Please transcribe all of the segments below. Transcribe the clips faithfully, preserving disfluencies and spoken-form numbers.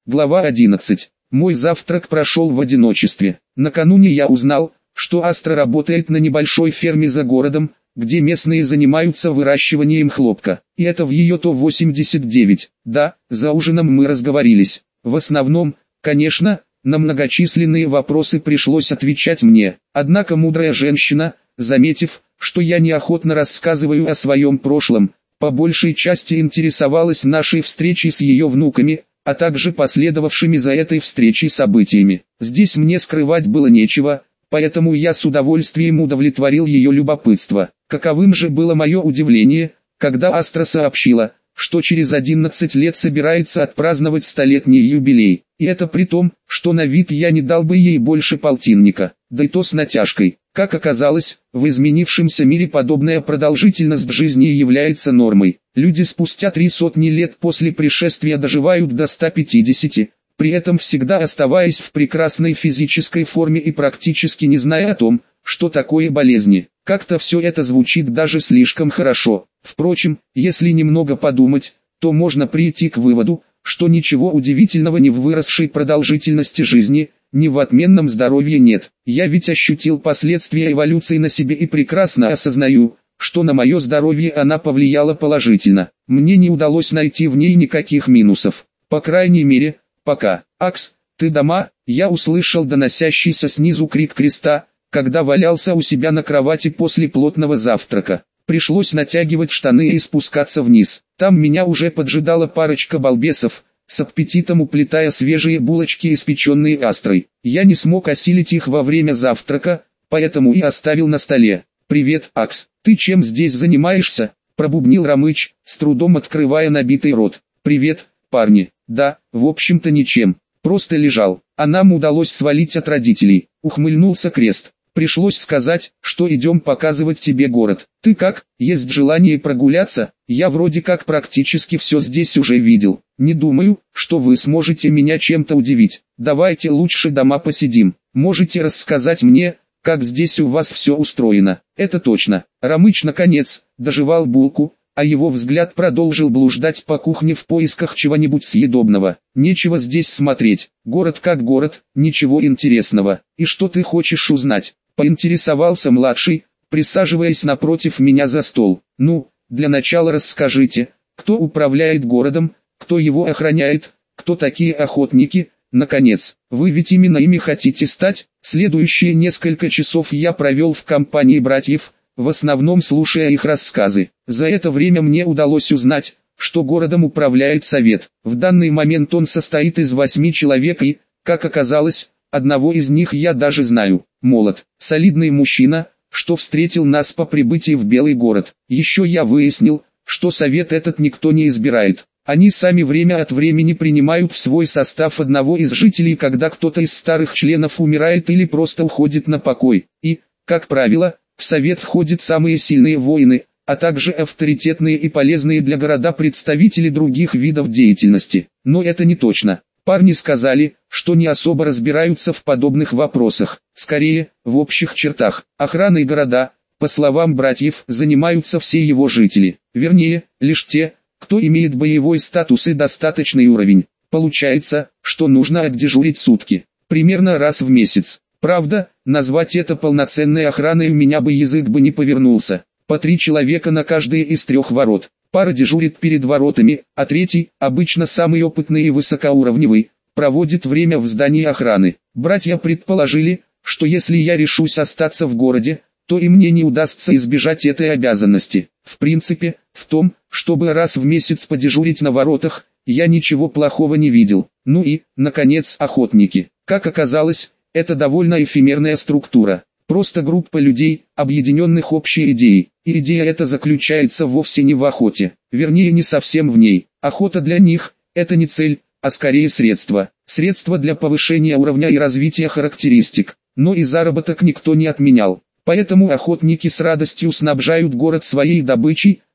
Глава одиннадцать. Мой завтрак прошел в одиночестве. Накануне я узнал, что Астра работает на небольшой ферме за городом, где местные занимаются выращиванием хлопка. И это в ее то восемьдесят девять. Да, за ужином мы разговорились. В основном, конечно, на многочисленные вопросы пришлось отвечать мне. Однако мудрая женщина, заметив, что я неохотно рассказываю о своем прошлом, по большей части интересовалась нашей встречей с ее внуками, а также последовавшими за этой встречей событиями. Здесь мне скрывать было нечего, поэтому я с удовольствием удовлетворил ее любопытство. Каковым же было мое удивление, когда Астра сообщила, что через одиннадцать лет собирается отпраздновать столетний юбилей. И это при том, что на вид я не дал бы ей больше полтинника, да и то с натяжкой. Как оказалось, в изменившемся мире подобная продолжительность жизни является нормой. Люди спустя три сотни лет после пришествия доживают до ста пятидесяти, при этом всегда оставаясь в прекрасной физической форме и практически не зная о том, что такое болезни. Как-то все это звучит даже слишком хорошо. Впрочем, если немного подумать, то можно прийти к выводу, что ничего удивительного ни в выросшей продолжительности жизни, ни в отменном здоровье нет. Я ведь ощутил последствия эволюции на себе и прекрасно осознаю, что на мое здоровье она повлияла положительно. Мне не удалось найти в ней никаких минусов. По крайней мере, пока. «Акс, ты дома?» Я услышал доносящийся снизу крик Креста, когда валялся у себя на кровати после плотного завтрака. Пришлось натягивать штаны и спускаться вниз. Там меня уже поджидала парочка балбесов, с аппетитом уплетая свежие булочки, испеченные Астрой. Я не смог осилить их во время завтрака, поэтому и оставил на столе. «Привет, Акс, ты чем здесь занимаешься?» – пробубнил Ромыч, с трудом открывая набитый рот. «Привет, парни. Да, в общем-то ничем. Просто лежал, а нам удалось свалить от родителей», – ухмыльнулся Крест. «Пришлось сказать, что идем показывать тебе город. Ты как, есть желание прогуляться? Я вроде как практически все здесь уже видел. Не думаю, что вы сможете меня чем-то удивить. Давайте лучше дома посидим. Можете рассказать мне, как здесь у вас все устроено?» «Это точно». Ромыч наконец дожевал булку, а его взгляд продолжил блуждать по кухне в поисках чего-нибудь съедобного. «Нечего здесь смотреть. Город как город, ничего интересного. И что ты хочешь узнать?» — поинтересовался младший, присаживаясь напротив меня за стол. «Ну, для начала расскажите, кто управляет городом, кто его охраняет, кто такие охотники, наконец, вы ведь именно ими хотите стать?» Следующие несколько часов я провел в компании братьев, в основном слушая их рассказы. За это время мне удалось узнать, что городом управляет совет. В данный момент он состоит из восьми человек и, как оказалось, одного из них я даже знаю. Молот, солидный мужчина, что встретил нас по прибытии в Белый город. Еще я выяснил, что совет этот никто не избирает. Они сами время от времени принимают в свой состав одного из жителей, когда кто-то из старых членов умирает или просто уходит на покой. И, как правило, в совет входят самые сильные воины, а также авторитетные и полезные для города представители других видов деятельности. Но это не точно. Парни сказали, что не особо разбираются в подобных вопросах, скорее, в общих чертах. Охраной города, по словам братьев, занимаются все его жители. Вернее, лишь те, кто имеет боевой статус и достаточный уровень. Получается, что нужно отдежурить сутки, примерно раз в месяц. Правда, назвать это полноценной охраной у меня бы язык бы не повернулся. По три человека на каждые из трех ворот. Пара дежурит перед воротами, а третий, обычно самый опытный и высокоуровневый, проводит время в здании охраны. Братья предположили, что если я решусь остаться в городе, то и мне не удастся избежать этой обязанности. В принципе, в том, чтобы раз в месяц подежурить на воротах, я ничего плохого не видел. Ну и, наконец, охотники. Как оказалось, это довольно эфемерная структура. Просто группа людей, объединенных общей идеей. И идея эта заключается вовсе не в охоте. Вернее, не совсем в ней. Охота для них – это не цель, а скорее средство. Средство для повышения уровня и развития характеристик. Но и заработок никто не отменял. Поэтому охотники с радостью снабжают город своей добычей,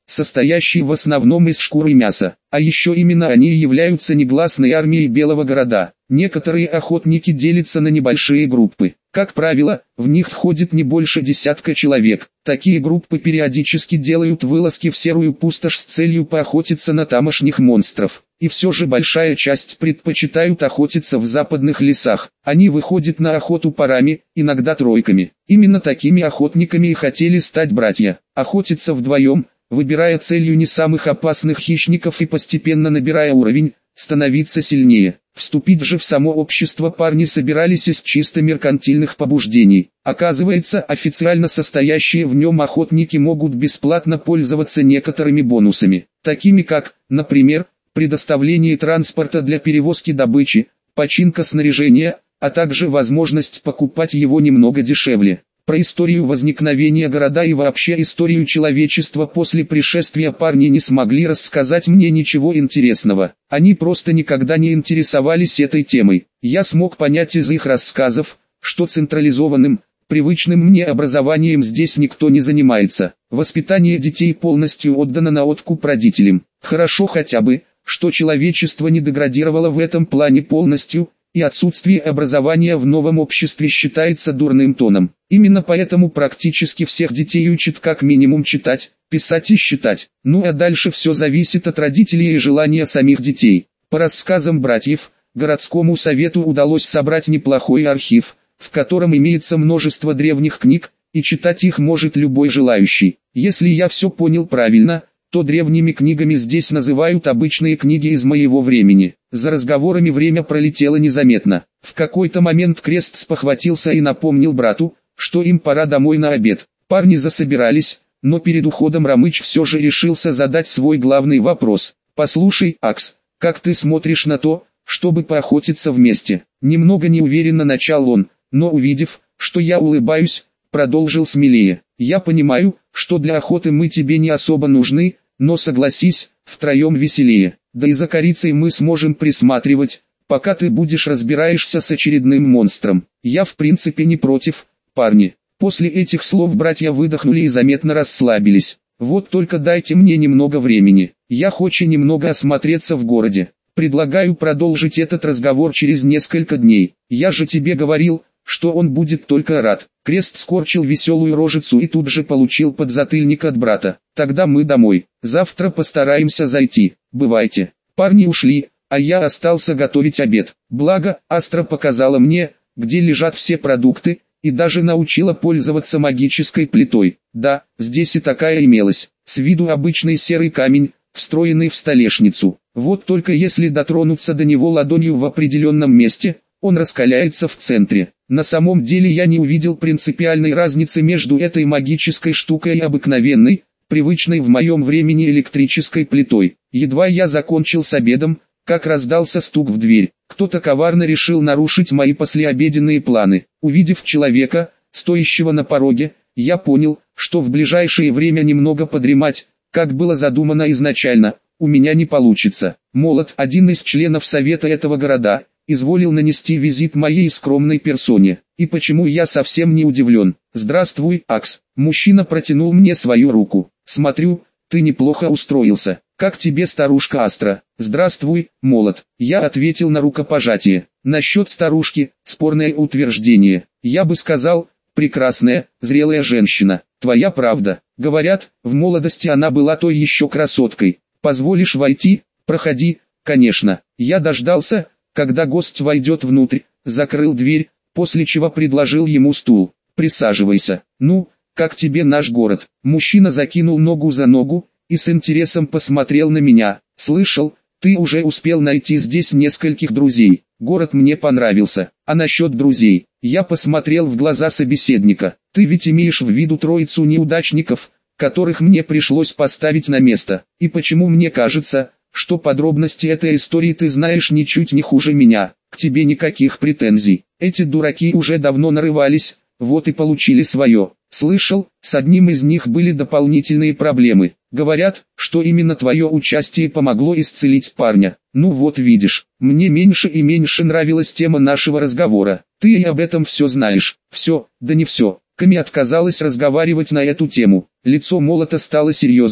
состоящий в основном из шкуры и мяса. А еще именно они и являются негласной армией Белого города. Некоторые охотники делятся на небольшие группы. Как правило, в них входит не больше десятка человек. Такие группы периодически делают вылазки в серую пустошь с целью поохотиться на тамошних монстров. И все же большая часть предпочитают охотиться в западных лесах. Они выходят на охоту парами, иногда тройками. Именно такими охотниками и хотели стать братья. Охотиться вдвоем, выбирая целью не самых опасных хищников и постепенно набирая уровень, становиться сильнее. Вступить же в само общество парни собирались из чисто меркантильных побуждений. Оказывается, официально состоящие в нем охотники могут бесплатно пользоваться некоторыми бонусами, такими как, например, предоставление транспорта для перевозки добычи, починка снаряжения, а также возможность покупать его немного дешевле. Про историю возникновения города и вообще историю человечества после пришествия парни не смогли рассказать мне ничего интересного. Они просто никогда не интересовались этой темой. Я смог понять из их рассказов, что централизованным, привычным мне образованием здесь никто не занимается. Воспитание детей полностью отдано на откуп родителям. Хорошо хотя бы, что человечество не деградировало в этом плане полностью, и отсутствие образования в новом обществе считается дурным тоном. Именно поэтому практически всех детей учат как минимум читать, писать и считать. Ну а дальше все зависит от родителей и желания самих детей. По рассказам братьев, городскому совету удалось собрать неплохой архив, в котором имеется множество древних книг, и читать их может любой желающий. Если я все понял правильно, то древними книгами здесь называют обычные книги из моего времени. За разговорами время пролетело незаметно. В какой-то момент Крест спохватился и напомнил брату, что им пора домой на обед. Парни засобирались, но перед уходом Рамыч все же решился задать свой главный вопрос. «Послушай, Акс, как ты смотришь на то, чтобы поохотиться вместе?» Немного неуверенно начал он, но увидев, что я улыбаюсь, продолжил смелее. «Я понимаю, что для охоты мы тебе не особо нужны, но согласись, втроем веселее. Да и за корицей мы сможем присматривать, пока ты будешь разбираешься с очередным монстром. Я в принципе не против, парни». После этих слов братья выдохнули и заметно расслабились. «Вот только дайте мне немного времени. Я хочу немного осмотреться в городе. Предлагаю продолжить этот разговор через несколько дней. Я же тебе говорил, что он будет только рад». Крест скорчил веселую рожицу и тут же получил подзатыльник от брата. «Тогда мы домой. Завтра постараемся зайти. Бывайте». Парни ушли, а я остался готовить обед. Благо, Астра показала мне, где лежат все продукты, и даже научила пользоваться магической плитой. Да, здесь и такая имелась. С виду обычный серый камень, встроенный в столешницу. Вот только если дотронуться до него ладонью в определенном месте, он раскаляется в центре. На самом деле я не увидел принципиальной разницы между этой магической штукой и обыкновенной, привычной в моем времени электрической плитой. Едва я закончил с обедом, как раздался стук в дверь. Кто-то коварно решил нарушить мои послеобеденные планы. Увидев человека, стоящего на пороге, я понял, что в ближайшее время немного подремать, как было задумано изначально, у меня не получится. Молот, один из членов совета этого города, изволил нанести визит моей скромной персоне. И почему я совсем не удивлен. «Здравствуй, Акс». Мужчина протянул мне свою руку. «Смотрю, ты неплохо устроился. Как тебе старушка Астра?» «Здравствуй, Молот». Я ответил на рукопожатие. Насчет старушки, спорное утверждение. Я бы сказал, прекрасная, зрелая женщина. Твоя правда. Говорят, в молодости она была той еще красоткой. Позволишь войти? Проходи, конечно. Я дождался, когда гость войдет внутрь, закрыл дверь, после чего предложил ему стул. «Присаживайся. Ну, как тебе наш город?» Мужчина закинул ногу за ногу и с интересом посмотрел на меня. «Слышал, ты уже успел найти здесь нескольких друзей. Город мне понравился. А насчет друзей?» Я посмотрел в глаза собеседника. «Ты ведь имеешь в виду троицу неудачников, которых мне пришлось поставить на место. И почему мне кажется, что подробности этой истории ты знаешь ничуть не хуже меня? К тебе никаких претензий. Эти дураки уже давно нарывались, вот и получили свое. Слышал, с одним из них были дополнительные проблемы. Говорят, что именно твое участие помогло исцелить парня. Ну вот видишь, мне меньше и меньше нравилась тема нашего разговора. Ты и об этом все знаешь». «Все, да не все». Ками отказалась разговаривать на эту тему. Лицо Молота стало серьезным.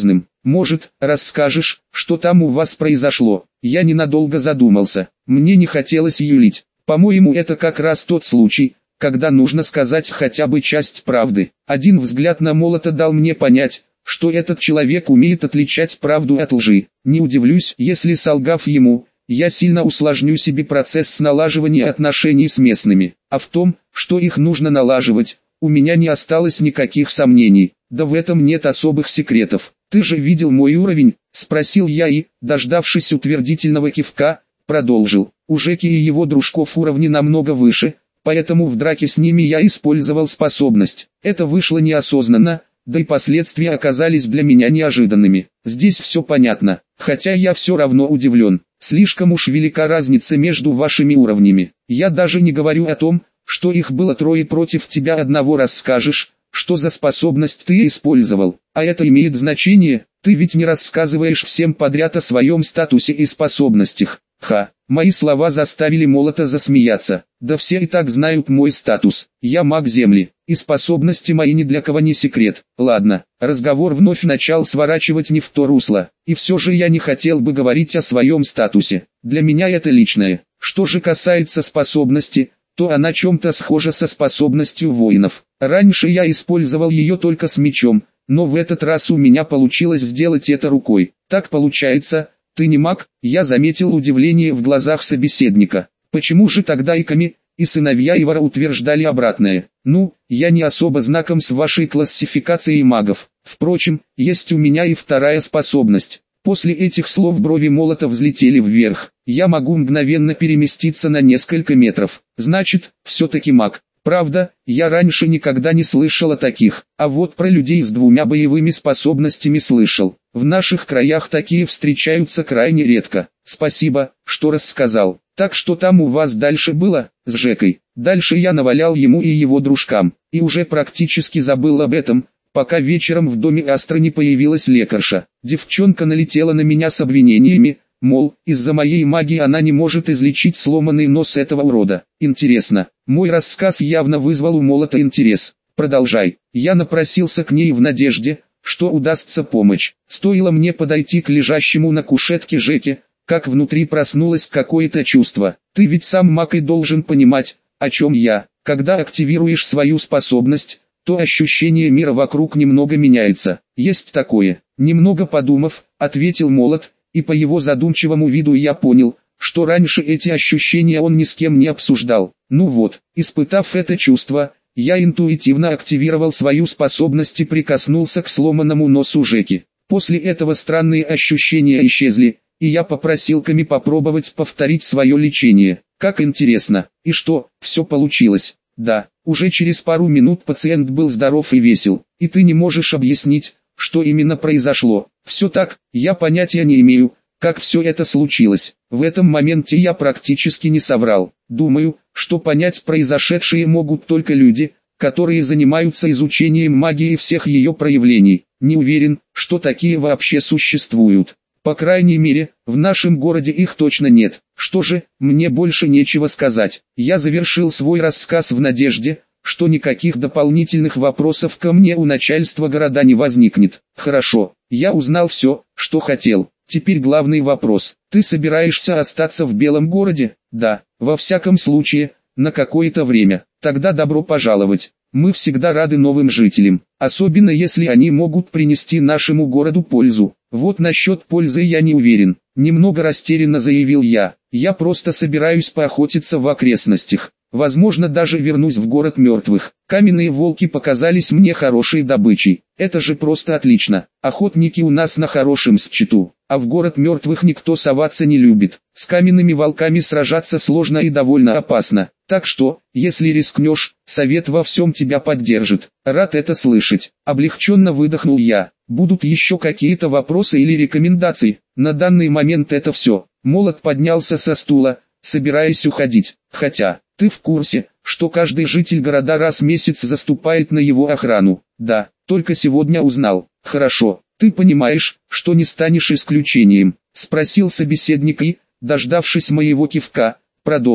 Может, расскажешь, что там у вас произошло? Я ненадолго задумался. Мне не хотелось юлить. По-моему, это как раз тот случай, когда нужно сказать хотя бы часть правды. Один взгляд на Молота дал мне понять, что этот человек умеет отличать правду от лжи. Не удивлюсь, если, солгав ему, я сильно усложню себе процесс налаживания отношений с местными. А в том, что их нужно налаживать, у меня не осталось никаких сомнений. Да в этом нет особых секретов. «Ты же видел мой уровень?» – спросил я и, дождавшись утвердительного кивка, продолжил. «У Жеки и его дружков уровни намного выше, поэтому в драке с ними я использовал способность. Это вышло неосознанно, да и последствия оказались для меня неожиданными. Здесь все понятно, хотя я все равно удивлен. Слишком уж велика разница между вашими уровнями. Я даже не говорю о том, что их было трое против тебя одного. Расскажешь, что за способность ты использовал? А это имеет значение? Ты ведь не рассказываешь всем подряд о своем статусе и способностях». Ха, мои слова заставили Молота засмеяться. Да все и так знают мой статус. Я маг Земли, и способности мои ни для кого не секрет. Ладно, разговор вновь начал сворачивать не в то русло. И все же я не хотел бы говорить о своем статусе. Для меня это личное. Что же касается способности, то она чем-то схожа со способностью воинов. Раньше я использовал ее только с мечом, но в этот раз у меня получилось сделать это рукой. Так получается, ты не маг? Я заметил удивление в глазах собеседника. Почему же тогда и Ками, и сыновья Ивара утверждали обратное? Ну, я не особо знаком с вашей классификацией магов. Впрочем, есть у меня и вторая способность. После этих слов брови Молота взлетели вверх. Я могу мгновенно переместиться на несколько метров. Значит, все-таки маг. Правда, я раньше никогда не слышал о таких, а вот про людей с двумя боевыми способностями слышал. В наших краях такие встречаются крайне редко. Спасибо, что рассказал. Так что там у вас дальше было, с Жекой? Дальше я навалял ему и его дружкам, и уже практически забыл об этом, пока вечером в доме Астры не появилась лекарша. Девчонка налетела на меня с обвинениями, мол, из-за моей магии она не может излечить сломанный нос этого урода. Интересно, мой рассказ явно вызвал у Молота интерес. Продолжай. Я напросился к ней в надежде, что удастся помочь. Стоило мне подойти к лежащему на кушетке Жеке, как внутри проснулось какое-то чувство. Ты ведь сам маг и должен понимать, о чем я. Когда активируешь свою способность, то ощущение мира вокруг немного меняется. Есть такое. Немного подумав, ответил Молот, и по его задумчивому виду я понял, что раньше эти ощущения он ни с кем не обсуждал. Ну вот, испытав это чувство, я интуитивно активировал свою способность и прикоснулся к сломанному носу Жеки. После этого странные ощущения исчезли, и я попросил Ками попробовать повторить свое лечение. Как интересно, и что, все получилось? Да, уже через пару минут пациент был здоров и весел, и ты не можешь объяснить, что именно произошло. Все так, я понятия не имею, как все это случилось. В этом моменте я практически не соврал. Думаю, что понять произошедшее могут только люди, которые занимаются изучением магии и всех ее проявлений. Не уверен, что такие вообще существуют. По крайней мере, в нашем городе их точно нет. Что же, мне больше нечего сказать. Я завершил свой рассказ в надежде, что никаких дополнительных вопросов ко мне у начальства города не возникнет. Хорошо, я узнал все, что хотел. Теперь главный вопрос. Ты собираешься остаться в Белом городе? Да, во всяком случае, на какое-то время. Тогда добро пожаловать. Мы всегда рады новым жителям, особенно если они могут принести нашему городу пользу. Вот насчет пользы я не уверен. Немного растерянно заявил я. Я просто собираюсь поохотиться в окрестностях. Возможно, даже вернусь в город мертвых. Каменные волки показались мне хорошей добычей. Это же просто отлично. Охотники у нас на хорошем счету, а в город мертвых никто соваться не любит. С каменными волками сражаться сложно и довольно опасно. Так что, если рискнешь, совет во всем тебя поддержит. Рад это слышать. Облегченно выдохнул я. Будут еще какие-то вопросы или рекомендации? На данный момент это все. Молот поднялся со стула, собираясь уходить. Хотя, ты в курсе, что каждый житель города раз в месяц заступает на его охрану? Да, только сегодня узнал. Хорошо, ты понимаешь, что не станешь исключением? Спросил собеседник и, дождавшись моего кивка, продолжил.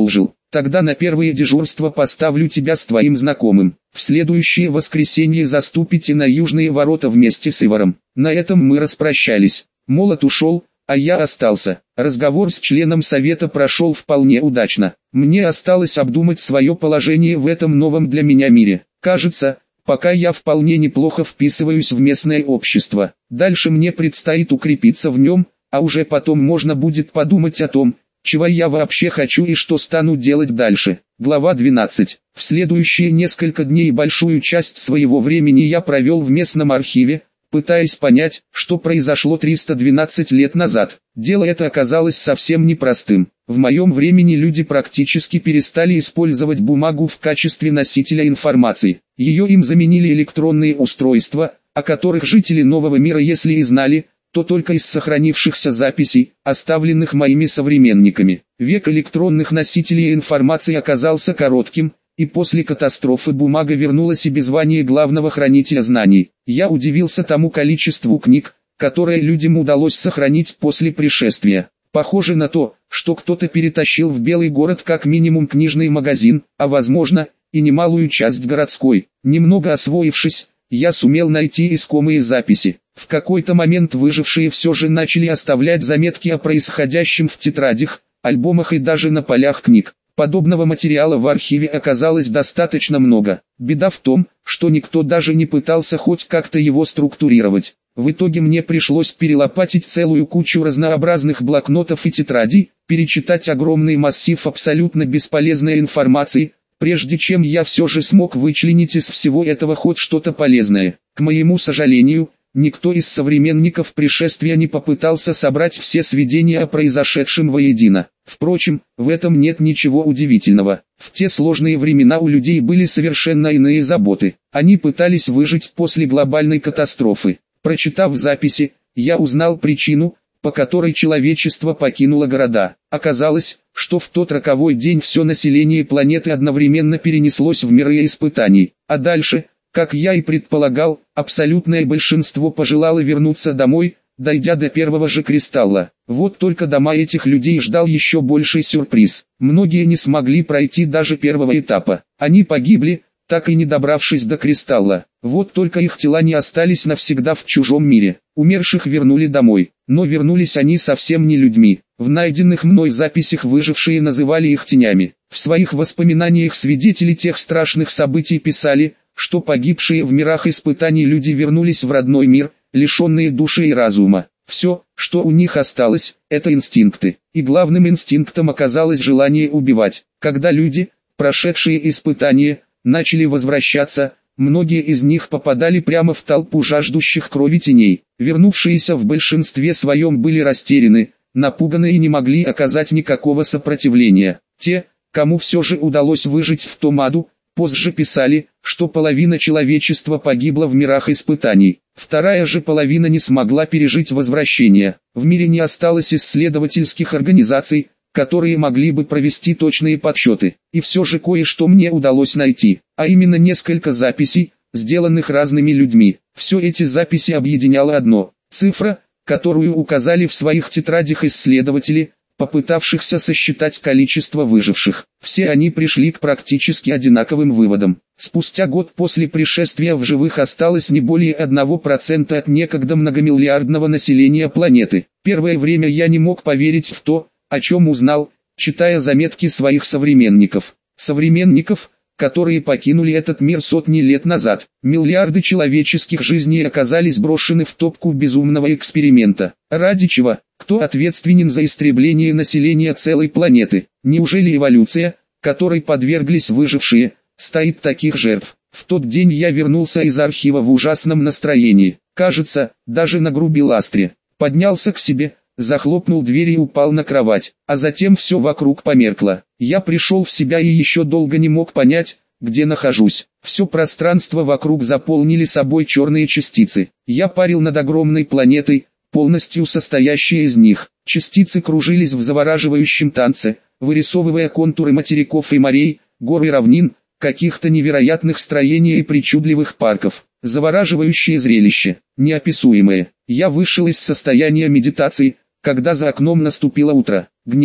Тогда на первое дежурство поставлю тебя с твоим знакомым. В следующее воскресенье заступите на южные ворота вместе с Иваром». На этом мы распрощались. Молот ушел, а я остался. Разговор с членом совета прошел вполне удачно. Мне осталось обдумать свое положение в этом новом для меня мире. Кажется, пока я вполне неплохо вписываюсь в местное общество. Дальше мне предстоит укрепиться в нем, а уже потом можно будет подумать о том, чего я вообще хочу и что стану делать дальше. Глава двенадцать. В следующие несколько дней большую часть своего времени я провел в местном архиве, пытаясь понять, что произошло триста двенадцать лет назад. Дело это оказалось совсем непростым. В моем времени люди практически перестали использовать бумагу в качестве носителя информации. Ее им заменили электронные устройства, о которых жители нового мира, если и знали, то только из сохранившихся записей, оставленных моими современниками. Век электронных носителей информации оказался коротким, и после катастрофы бумага вернула себе звание главного хранителя знаний. Я удивился тому количеству книг, которые людям удалось сохранить после пришествия. Похоже на то, что кто-то перетащил в Белый город как минимум книжный магазин, а возможно, и немалую часть городской. Немного освоившись, я сумел найти искомые записи. В какой-то момент выжившие все же начали оставлять заметки о происходящем в тетрадях, альбомах и даже на полях книг. Подобного материала в архиве оказалось достаточно много. Беда в том, что никто даже не пытался хоть как-то его структурировать. В итоге мне пришлось перелопатить целую кучу разнообразных блокнотов и тетрадей, перечитать огромный массив абсолютно бесполезной информации, прежде чем я все же смог вычленить из всего этого хоть что-то полезное. К моему сожалению, никто из современников пришествия не попытался собрать все сведения о произошедшем воедино. Впрочем, в этом нет ничего удивительного. В те сложные времена у людей были совершенно иные заботы. Они пытались выжить после глобальной катастрофы. Прочитав записи, я узнал причину, по которой человечество покинуло города. Оказалось, что в тот роковой день все население планеты одновременно перенеслось в миры испытаний. А дальше, как я и предполагал, абсолютное большинство пожелало вернуться домой, дойдя до первого же кристалла. Вот только дома этих людей ждал еще больший сюрприз. Многие не смогли пройти даже первого этапа. Они погибли, так и не добравшись до кристалла. Вот только их тела не остались навсегда в чужом мире. Умерших вернули домой, но вернулись они совсем не людьми. В найденных мной записях выжившие называли их тенями. В своих воспоминаниях свидетели тех страшных событий писали, что погибшие в мирах испытаний люди вернулись в родной мир, лишенные души и разума. Все, что у них осталось, это инстинкты. И главным инстинктом оказалось желание убивать. Когда люди, прошедшие испытания, начали возвращаться, многие из них попадали прямо в толпу жаждущих крови теней. Вернувшиеся в большинстве своем были растеряны, напуганы и не могли оказать никакого сопротивления. Те, кому все же удалось выжить в том аду, позже писали, что половина человечества погибла в мирах испытаний. Вторая же половина не смогла пережить возвращение. В мире не осталось исследовательских организаций, которые могли бы провести точные подсчеты. И все же кое-что мне удалось найти, а именно несколько записей, сделанных разными людьми. Все эти записи объединяло одно – цифра, которую указали в своих тетрадях исследователи, попытавшихся сосчитать количество выживших. Все они пришли к практически одинаковым выводам. Спустя год после пришествия в живых осталось не более одного процента от некогда многомиллиардного населения планеты. Первое время я не мог поверить в то, о чем узнал, читая заметки своих современников. Современников, которые покинули этот мир сотни лет назад. Миллиарды человеческих жизней оказались брошены в топку безумного эксперимента. Ради чего? Кто ответственен за истребление населения целой планеты? Неужели эволюция, которой подверглись выжившие, стоит таких жертв? В тот день я вернулся из архива в ужасном настроении. Кажется, даже нагрубил Астре. Поднялся к себе, захлопнул дверь и упал на кровать, а затем все вокруг померкло. Я пришел в себя и еще долго не мог понять, где нахожусь. Все пространство вокруг заполнили собой черные частицы. Я парил над огромной планетой, полностью состоящей из них. Частицы кружились в завораживающем танце, вырисовывая контуры материков и морей, гор и равнин, каких-то невероятных строений и причудливых парков. Завораживающее зрелище, неописуемое. Я вышел из состояния медитации, когда за окном наступило утро. Гнев,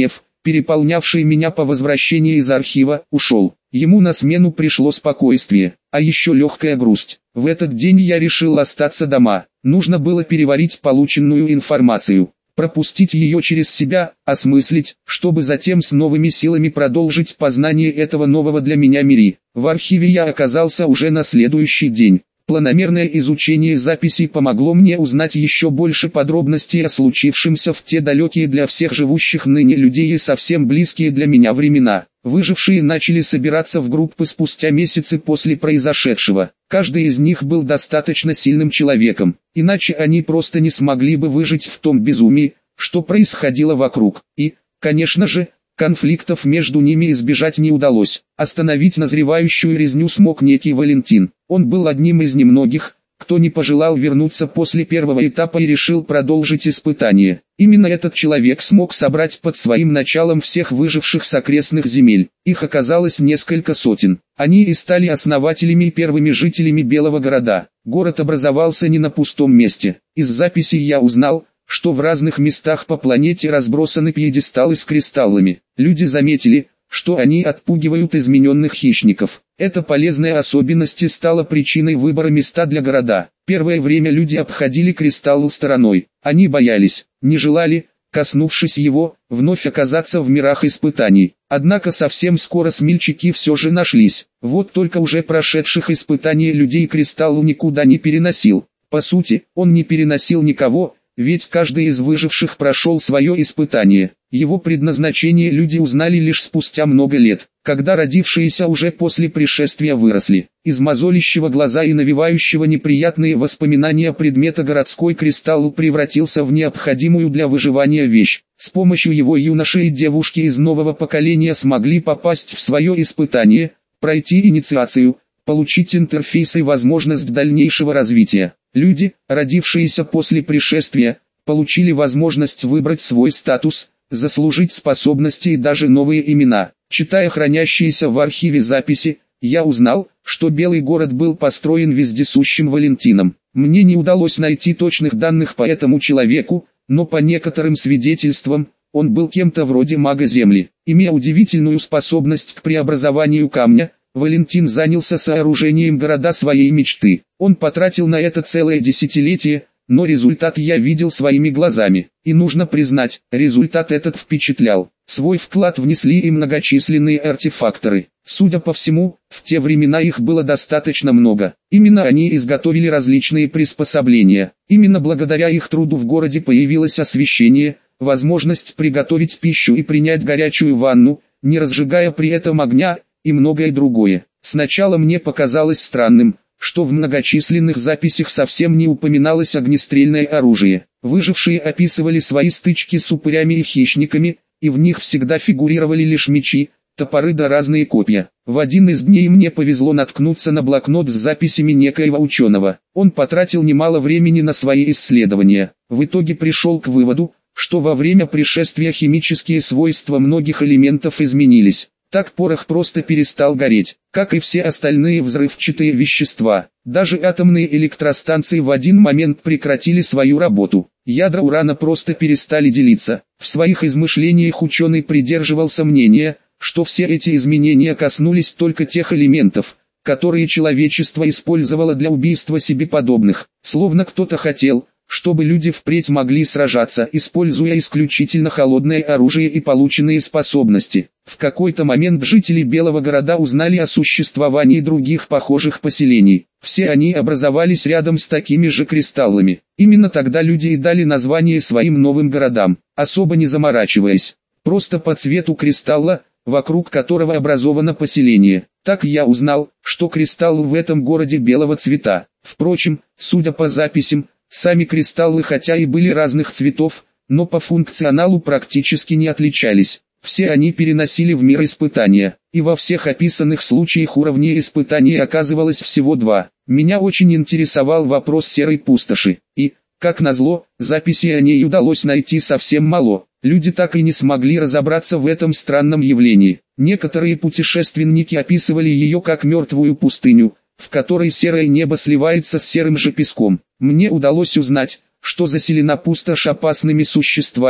переполнявший меня по возвращении из архива, ушел. Ему на смену пришло спокойствие, а еще легкая грусть. В этот день я решил остаться дома. Нужно было переварить полученную информацию, пропустить ее через себя, осмыслить, чтобы затем с новыми силами продолжить познание этого нового для меня мира. В архиве я оказался уже на следующий день. Планомерное изучение записей помогло мне узнать еще больше подробностей о случившемся в те далекие для всех живущих ныне людей и совсем близкие для меня времена. Выжившие начали собираться в группы спустя месяцы после произошедшего. Каждый из них был достаточно сильным человеком, иначе они просто не смогли бы выжить в том безумии, что происходило вокруг. И, конечно же, конфликтов между ними избежать не удалось. Остановить назревающую резню смог некий Валентин. Он был одним из немногих, кто не пожелал вернуться после первого этапа и решил продолжить испытание. Именно этот человек смог собрать под своим началом всех выживших с окрестных земель. Их оказалось несколько сотен. Они и стали основателями и первыми жителями Белого города. Город образовался не на пустом месте. Из записей я узнал, что в разных местах по планете разбросаны пьедесталы с кристаллами. Люди заметили, что они отпугивают измененных хищников. Эта полезная особенность и стала причиной выбора места для города. Первое время люди обходили кристалл стороной. Они боялись, не желали, коснувшись его, вновь оказаться в мирах испытаний. Однако совсем скоро смельчаки все же нашлись. Вот только уже прошедших испытаний людей кристалл никуда не переносил. По сути, он не переносил никого, ведь каждый из выживших прошел свое испытание. Его предназначение люди узнали лишь спустя много лет, когда родившиеся уже после пришествия выросли. Из мозолящего глаза и навевающего неприятные воспоминания предмета городской кристалл превратился в необходимую для выживания вещь. С помощью его юноши и девушки из нового поколения смогли попасть в свое испытание, пройти инициацию, получить интерфейс и возможность дальнейшего развития. Люди, родившиеся после пришествия, получили возможность выбрать свой статус, заслужить способности и даже новые имена. Читая хранящиеся в архиве записи, я узнал, что Белый город был построен вездесущим Валентином. Мне не удалось найти точных данных по этому человеку, но по некоторым свидетельствам, он был кем-то вроде мага Земли. Имея удивительную способность к преобразованию камня, Валентин занялся сооружением города своей мечты. Он потратил на это целое десятилетие, но результат я видел своими глазами. И нужно признать, результат этот впечатлял. Свой вклад внесли и многочисленные артефакторы. Судя по всему, в те времена их было достаточно много. Именно они изготовили различные приспособления. Именно благодаря их труду в городе появилось освещение, возможность приготовить пищу и принять горячую ванну, не разжигая при этом огня, и многое другое. Сначала мне показалось странным, что в многочисленных записях совсем не упоминалось огнестрельное оружие. Выжившие описывали свои стычки с упырями и хищниками, и в них всегда фигурировали лишь мечи, топоры да разные копья. В один из дней мне повезло наткнуться на блокнот с записями некоего ученого. Он потратил немало времени на свои исследования. В итоге пришел к выводу, что во время пришествия химические свойства многих элементов изменились. Так порох просто перестал гореть, как и все остальные взрывчатые вещества. Даже атомные электростанции в один момент прекратили свою работу. Ядра урана просто перестали делиться. В своих измышлениях ученый придерживался мнения, что все эти изменения коснулись только тех элементов, которые человечество использовало для убийства себе подобных. Словно кто-то хотел, чтобы люди впредь могли сражаться, используя исключительно холодное оружие и полученные способности. В какой-то момент жители Белого города узнали о существовании других похожих поселений. Все они образовались рядом с такими же кристаллами. Именно тогда люди и дали название своим новым городам, особо не заморачиваясь. Просто по цвету кристалла, вокруг которого образовано поселение. Так я узнал, что кристалл в этом городе белого цвета. Впрочем, судя по записям, сами кристаллы хотя и были разных цветов, но по функционалу практически не отличались. Все они переносили в мир испытания, и во всех описанных случаях уровней испытаний оказывалось всего два. Меня очень интересовал вопрос серой пустоши, и, как назло, записи о ней удалось найти совсем мало. Люди так и не смогли разобраться в этом странном явлении. Некоторые путешественники описывали ее как мертвую пустыню, в которой серое небо сливается с серым же песком. Мне удалось узнать, что заселена пустошь опасными существами,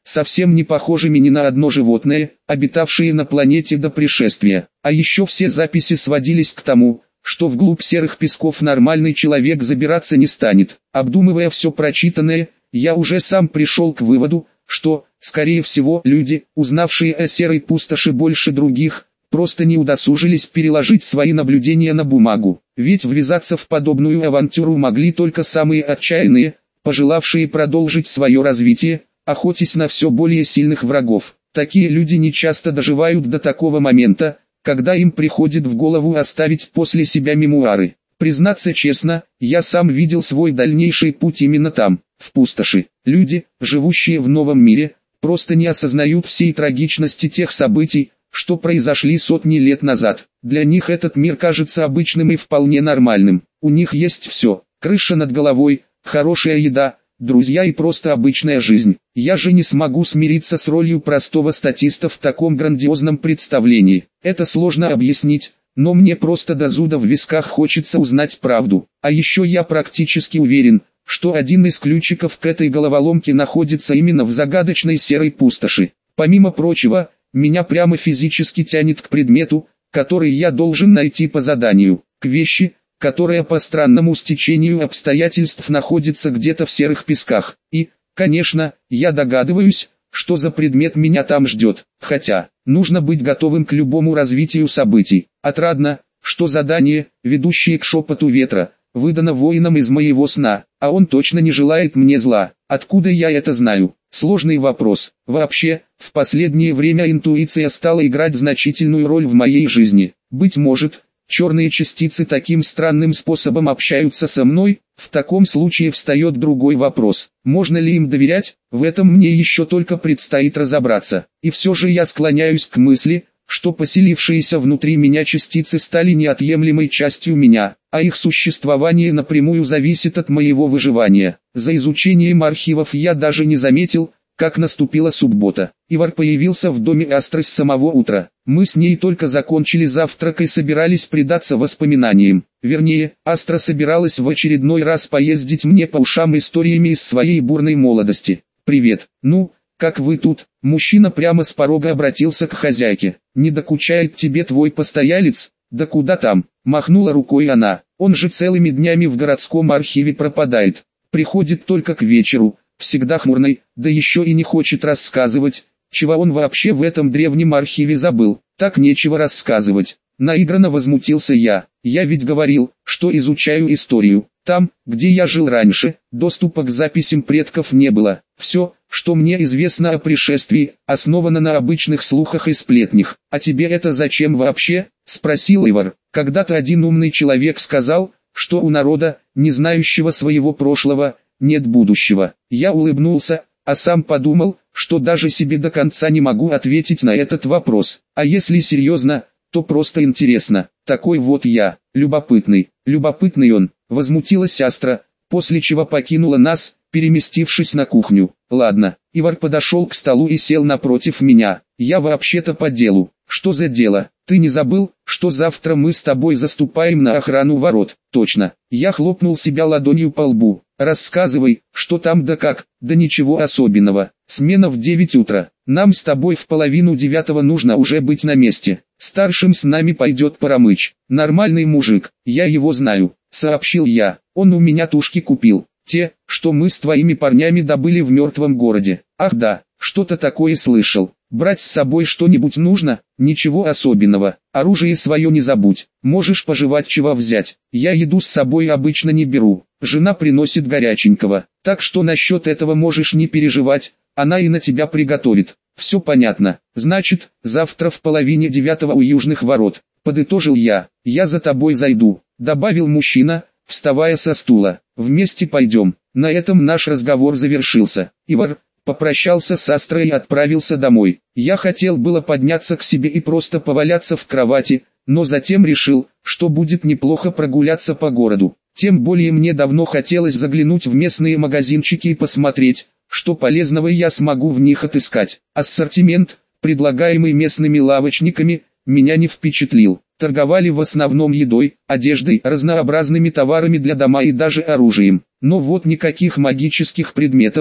совсем не похожими ни на одно животное, обитавшее на планете до пришествия. А еще все записи сводились к тому, что вглубь серых песков нормальный человек забираться не станет. Обдумывая все прочитанное, я уже сам пришел к выводу, что, скорее всего, люди, узнавшие о серой пустоши больше других, просто не удосужились переложить свои наблюдения на бумагу. Ведь ввязаться в подобную авантюру могли только самые отчаянные, пожелавшие продолжить свое развитие, охотясь на все более сильных врагов. Такие люди не часто доживают до такого момента, когда им приходит в голову оставить после себя мемуары. Признаться честно, я сам видел свой дальнейший путь именно там, в пустоши. Люди, живущие в новом мире, просто не осознают всей трагичности тех событий, что произошли сотни лет назад. Для них этот мир кажется обычным и вполне нормальным. У них есть все: крыша над головой, хорошая еда, друзья и просто обычная жизнь. Я же не смогу смириться с ролью простого статиста в таком грандиозном представлении. Это сложно объяснить, но мне просто до зуда в висках хочется узнать правду. А еще я практически уверен, что один из ключиков к этой головоломке находится именно в загадочной серой пустоши. Помимо прочего, меня прямо физически тянет к предмету, который я должен найти по заданию, к вещи, которая по странному стечению обстоятельств находится где-то в серых песках. И, конечно, я догадываюсь, что за предмет меня там ждет, хотя, нужно быть готовым к любому развитию событий. Отрадно, что задание, ведущее к шепоту ветра, выдано воинам из моего сна, а он точно не желает мне зла. Откуда я это знаю? Сложный вопрос. Вообще, в последнее время интуиция стала играть значительную роль в моей жизни. Быть может, черные частицы таким странным способом общаются со мной? В таком случае встает другой вопрос. Можно ли им доверять? В этом мне еще только предстоит разобраться. И все же я склоняюсь к мысли, что поселившиеся внутри меня частицы стали неотъемлемой частью меня, а их существование напрямую зависит от моего выживания. За изучением архивов я даже не заметил, как наступила суббота. Ивар появился в доме Астры с самого утра. Мы с ней только закончили завтрак и собирались предаться воспоминаниям. Вернее, Астра собиралась в очередной раз поездить мне по ушам историями из своей бурной молодости. «Привет, ну, как вы тут?» Мужчина прямо с порога обратился к хозяйке. «Не докучает тебе твой постоялец?» «Да куда там?» — махнула рукой она. «Он же целыми днями в городском архиве пропадает. Приходит только к вечеру, всегда хмурный, да еще и не хочет рассказывать, чего он вообще в этом древнем архиве забыл. Так нечего рассказывать». Наигранно возмутился я. «Я ведь говорил, что изучаю историю. Там, где я жил раньше, доступа к записям предков не было. Все, что мне известно о пришествии, основано на обычных слухах и сплетнях. А тебе это зачем вообще?» — спросил Ивар. «Когда-то один умный человек сказал, что у народа, не знающего своего прошлого, нет будущего». Я улыбнулся, а сам подумал, что даже себе до конца не могу ответить на этот вопрос. А если серьезно, то просто интересно. Такой вот я, любопытный, любопытный он, возмутилась Астра, после чего покинула нас, переместившись на кухню. «Ладно». Ивар подошел к столу и сел напротив меня. «Я вообще-то по делу». «Что за дело? Ты не забыл, что завтра мы с тобой заступаем на охрану ворот?» «Точно». Я хлопнул себя ладонью по лбу. «Рассказывай, что там да как?» «Да ничего особенного. Смена в девять утра. Нам с тобой в половину девятого нужно уже быть на месте. Старшим с нами пойдет Парамыч. Нормальный мужик, я его знаю», — сообщил я. «Он у меня тушки купил. Те, что мы с твоими парнями добыли в мертвом городе». «Ах да, что-то такое слышал. Брать с собой что-нибудь нужно?» «Ничего особенного. Оружие свое не забудь. Можешь пожевать чего взять. Я еду с собой обычно не беру. Жена приносит горяченького. Так что насчет этого можешь не переживать, она и на тебя приготовит». «Все понятно. Значит, завтра в половине девятого у южных ворот», — подытожил я. «Я за тобой зайду», — добавил мужчина, вставая со стула. «Вместе пойдем». На этом наш разговор завершился. Ивар попрощался с Астрой и отправился домой. Я хотел было подняться к себе и просто поваляться в кровати, но затем решил, что будет неплохо прогуляться по городу. Тем более мне давно хотелось заглянуть в местные магазинчики и посмотреть, что полезного я смогу в них отыскать. Ассортимент, предлагаемый местными лавочниками, меня не впечатлил. Торговали в основном едой, одеждой, разнообразными товарами для дома и даже оружием. Но вот никаких магических предметов,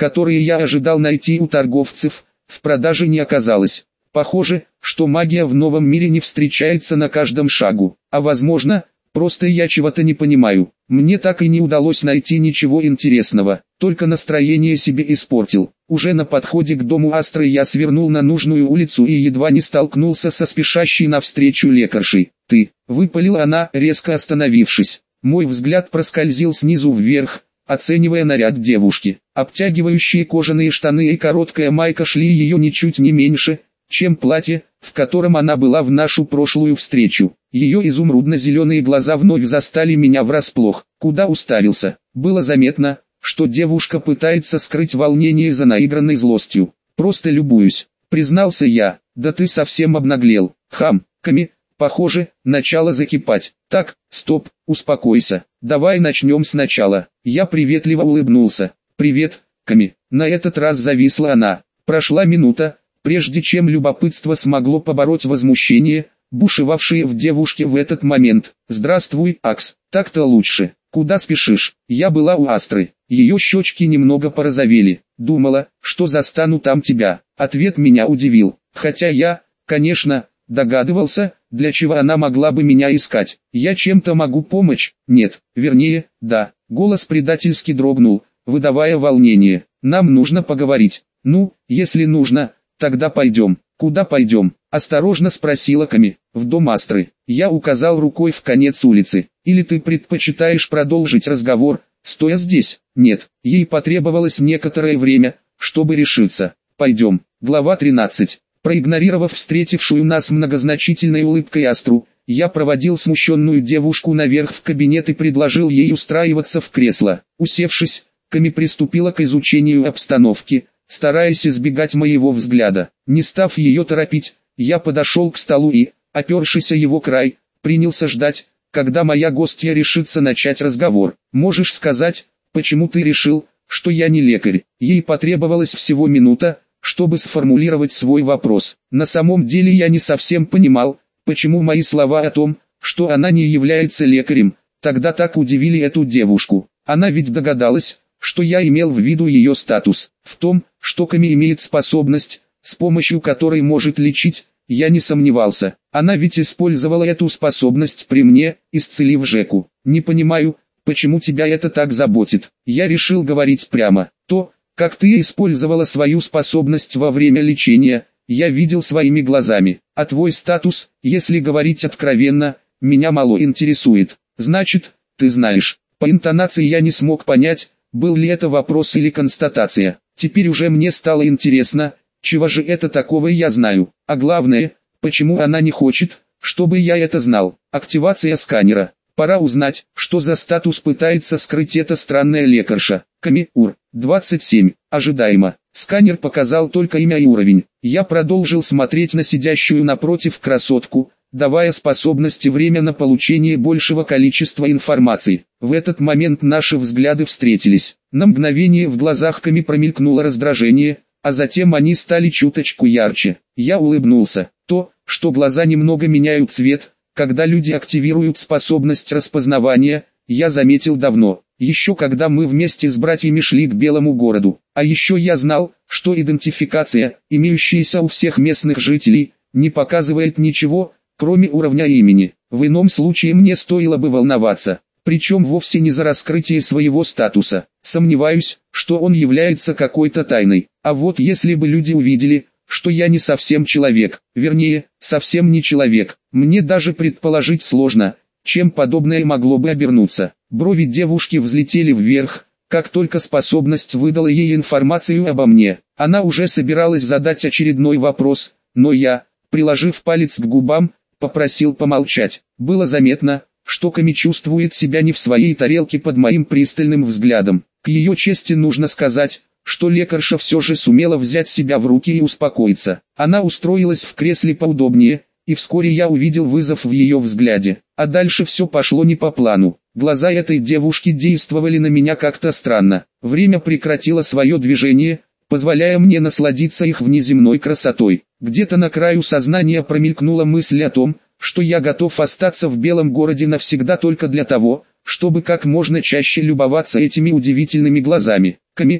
которые я ожидал найти у торговцев, в продаже не оказалось. Похоже, что магия в новом мире не встречается на каждом шагу, а возможно, просто я чего-то не понимаю. Мне так и не удалось найти ничего интересного, только настроение себе испортил. Уже на подходе к дому Астры я свернул на нужную улицу и едва не столкнулся со спешащей навстречу лекаршей. «Ты!» — выпалила она, резко остановившись. Мой взгляд проскользил снизу вверх, оценивая наряд девушки. Обтягивающие кожаные штаны и короткая майка шли ее ничуть не меньше, чем платье, в котором она была в нашу прошлую встречу. Ее изумрудно-зеленые глаза вновь застали меня врасплох. Куда уставился? Было заметно, что девушка пытается скрыть волнение за наигранной злостью. «Просто любуюсь», — признался я. «Да ты совсем обнаглел, хам, Ками». Похоже, начало закипать. «Так, стоп, успокойся. Давай начнем сначала». Я приветливо улыбнулся. «Привет, Ками». На этот раз зависла она. Прошла минута, прежде чем любопытство смогло побороть возмущение, бушевавшее в девушке в этот момент. «Здравствуй, Акс, так-то лучше. Куда спешишь?» Я была у Астры. Ее щечки немного порозовели. «Думала, что застану там тебя». Ответ меня удивил. Хотя я, конечно, догадывался, для чего она могла бы меня искать. «Я чем-то могу помочь?» «Нет, вернее, да». Голос предательски дрогнул, выдавая волнение. «Нам нужно поговорить». «Ну, если нужно, тогда пойдем». «Куда пойдем?» – осторожно спросила Ками. «В дом Астры». Я указал рукой в конец улицы. «Или ты предпочитаешь продолжить разговор, стоя здесь?» «Нет». Ей потребовалось некоторое время, чтобы решиться. «Пойдем». Глава тринадцать. Проигнорировав встретившую нас многозначительной улыбкой Астру, я проводил смущенную девушку наверх в кабинет и предложил ей устраиваться в кресло. Усевшись, Ками приступила к изучению обстановки, стараясь избегать моего взгляда. Не став ее торопить, я подошел к столу и, опершись о его край, принялся ждать, когда моя гостья решится начать разговор. «Можешь сказать, почему ты решил, что я не лекарь?» Ей потребовалась всего минута, чтобы сформулировать свой вопрос. На самом деле я не совсем понимал, почему мои слова о том, что она не является лекарем, тогда так удивили эту девушку. Она ведь догадалась, что я имел в виду ее статус. В том, что Ками имеет способность, с помощью которой может лечить, я не сомневался. Она ведь использовала эту способность при мне, исцелив Жеку. «Не понимаю, почему тебя это так заботит?» Я решил говорить прямо. «То, как ты использовала свою способность во время лечения, я видел своими глазами. А твой статус, если говорить откровенно, меня мало интересует. Значит, ты знаешь». По интонации я не смог понять, был ли это вопрос или констатация. Теперь уже мне стало интересно, чего же это такого я знаю. А главное, почему она не хочет, чтобы я это знал. Активация сканера. Пора узнать, что за статус пытается скрыть эта странная лекарша. Ками-Ур, двадцать семь. Ожидаемо. Сканер показал только имя и уровень. Я продолжил смотреть на сидящую напротив красотку, давая способности время на получение большего количества информации. В этот момент наши взгляды встретились. На мгновение в глазах Ками промелькнуло раздражение, а затем они стали чуточку ярче. Я улыбнулся. То, что глаза немного меняют цвет, когда люди активируют способность распознавания, я заметил давно, еще когда мы вместе с братьями шли к Белому городу. А еще я знал, что идентификация, имеющаяся у всех местных жителей, не показывает ничего, кроме уровня имени. В ином случае мне стоило бы волноваться, причем вовсе не за раскрытие своего статуса. Сомневаюсь, что он является какой-то тайной. А вот если бы люди увидели, что я не совсем человек, вернее, совсем не человек, мне даже предположить сложно, чем подобное могло бы обернуться. Брови девушки взлетели вверх, как только способность выдала ей информацию обо мне. Она уже собиралась задать очередной вопрос, но я, приложив палец к губам, попросил помолчать. Было заметно, что Ками чувствует себя не в своей тарелке под моим пристальным взглядом. К ее чести нужно сказать, что лекарша все же сумела взять себя в руки и успокоиться. Она устроилась в кресле поудобнее, и вскоре я увидел вызов в ее взгляде. А дальше все пошло не по плану. Глаза этой девушки действовали на меня как-то странно. Время прекратило свое движение, позволяя мне насладиться их внеземной красотой. Где-то на краю сознания промелькнула мысль о том, что я готов остаться в Белом городе навсегда только для того, чтобы как можно чаще любоваться этими удивительными глазами. Ками-Ур,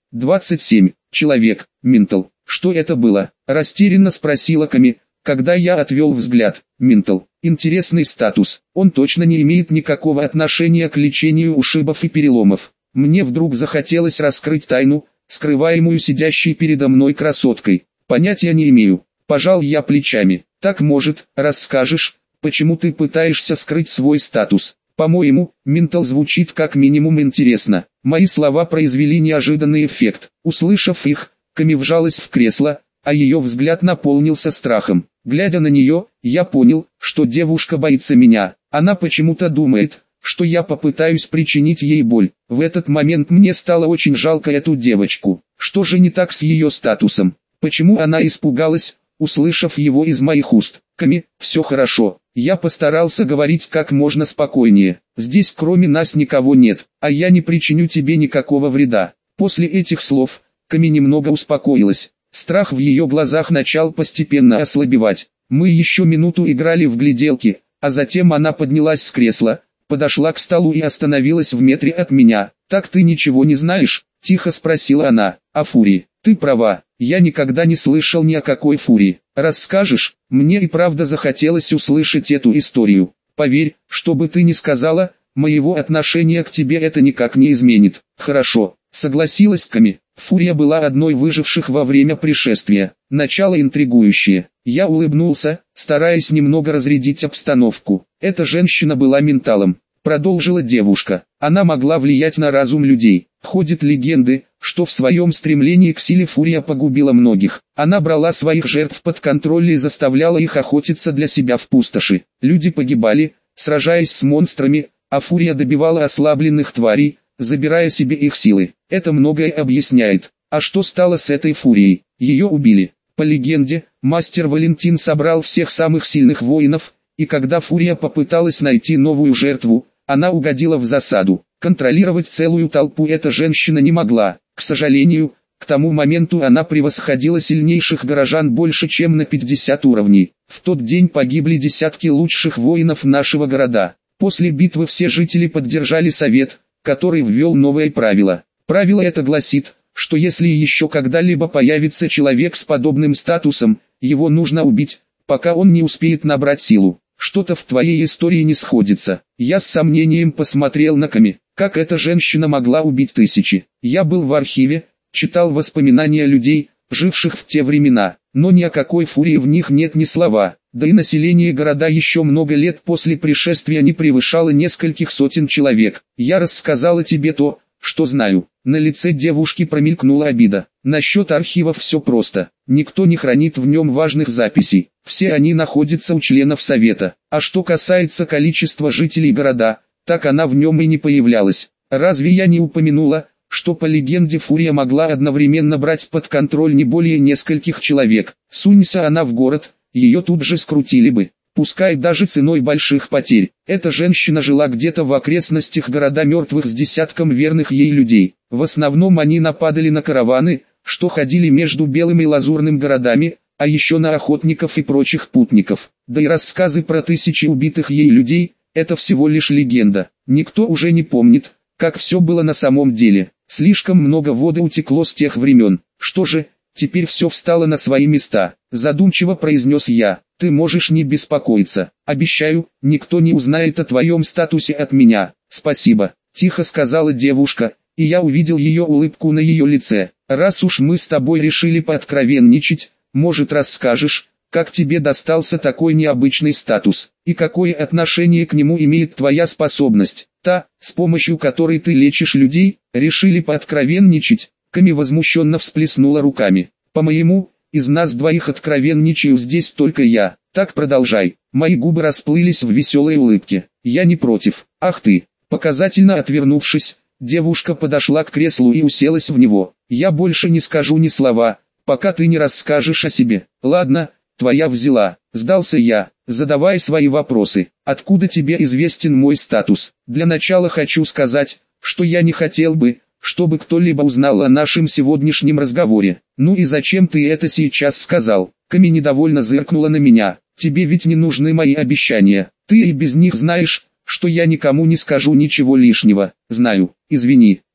двадцать семь. Человек, ментал. Что это было? Растерянно спросила Ками, когда я отвел взгляд. Ментал. Интересный статус. Он точно не имеет никакого отношения к лечению ушибов и переломов. Мне вдруг захотелось раскрыть тайну, скрываемую сидящей передо мной красоткой. Понятия не имею. Пожал я плечами. Так может, расскажешь, почему ты пытаешься скрыть свой статус? По-моему, ментал звучит как минимум интересно. Мои слова произвели неожиданный эффект. Услышав их, Ками вжалась в кресло, а ее взгляд наполнился страхом. Глядя на нее, я понял, что девушка боится меня. Она почему-то думает, что я попытаюсь причинить ей боль. В этот момент мне стало очень жалко эту девочку. Что же не так с ее статусом? Почему она испугалась, услышав его из моих уст? Ками, все хорошо. Я постарался говорить как можно спокойнее. Здесь кроме нас никого нет, а я не причиню тебе никакого вреда. После этих слов, Ками немного успокоилась. Страх в ее глазах начал постепенно ослабевать. Мы еще минуту играли в гляделки, а затем она поднялась с кресла, подошла к столу и остановилась в метре от меня. «Так ты ничего не знаешь?» – тихо спросила она. «О фурии. Ты права, я никогда не слышал ни о какой фурии. Расскажешь?» Мне и правда захотелось услышать эту историю. Поверь, что бы ты ни сказала, моего отношения к тебе это никак не изменит. Хорошо, согласилась Ками. Фурия была одной выживших во время пришествия. Начало интригующее. Я улыбнулся, стараясь немного разрядить обстановку. Эта женщина была менталом. Продолжила девушка. Она могла влиять на разум людей. Ходят легенды, что в своем стремлении к силе фурия погубила многих. Она брала своих жертв под контроль и заставляла их охотиться для себя в пустоши. Люди погибали, сражаясь с монстрами, а фурия добивала ослабленных тварей, забирая себе их силы. Это многое объясняет. А что стало с этой фурией? Ее убили. По легенде, мастер Валентин собрал всех самых сильных воинов, и когда фурия попыталась найти новую жертву, она угодила в засаду. Контролировать целую толпу эта женщина не могла. К сожалению, к тому моменту она превосходила сильнейших горожан больше чем на пятьдесят уровней. В тот день погибли десятки лучших воинов нашего города. После битвы все жители поддержали совет, который ввел новое правило. Правило это гласит, что если еще когда-либо появится человек с подобным статусом, его нужно убить, пока он не успеет набрать силу. Что-то в твоей истории не сходится. Я с сомнением посмотрел на Ками. Как эта женщина могла убить тысячи? Я был в архиве, читал воспоминания людей, живших в те времена, но ни о какой фурии в них нет ни слова. Да и население города еще много лет после пришествия не превышало нескольких сотен человек. Я рассказала тебе то, что знаю. На лице девушки промелькнула обида. Насчет архивов все просто. Никто не хранит в нем важных записей. Все они находятся у членов совета. А что касается количества жителей города, так она в нем и не появлялась. Разве я не упомянула, что по легенде фурия могла одновременно брать под контроль не более нескольких человек? Сунься она в город, ее тут же скрутили бы. Пускай даже ценой больших потерь. Эта женщина жила где-то в окрестностях города мертвых с десятком верных ей людей. В основном они нападали на караваны, что ходили между Белым и Лазурным городами, а еще на охотников и прочих путников. Да и рассказы про тысячи убитых ей людей – это всего лишь легенда. Никто уже не помнит, как все было на самом деле. Слишком много воды утекло с тех времен. Что же, теперь все встало на свои места. Задумчиво произнес я. Ты можешь не беспокоиться. Обещаю, никто не узнает о твоем статусе от меня. Спасибо, тихо сказала девушка, и я увидел ее улыбку на ее лице. Раз уж мы с тобой решили пооткровенничать, может расскажешь, как тебе достался такой необычный статус, и какое отношение к нему имеет твоя способность, та, с помощью которой ты лечишь людей? Решили пооткровенничать? Ками возмущенно всплеснула руками. По-моему, из нас двоих откровенничаю здесь только я. Так продолжай. Мои губы расплылись в веселой улыбке. Я не против. Ах ты. Показательно отвернувшись, девушка подошла к креслу и уселась в него. Я больше не скажу ни слова, пока ты не расскажешь о себе. Ладно, твоя взяла. Сдался я. Задавай свои вопросы. Откуда тебе известен мой статус? Для начала хочу сказать, что я не хотел бы, чтобы кто-либо узнал о нашем сегодняшнем разговоре. Ну и зачем ты это сейчас сказал? Ками недовольно зыркнула на меня. Тебе ведь не нужны мои обещания. Ты и без них знаешь, что я никому не скажу ничего лишнего. Знаю. Извини.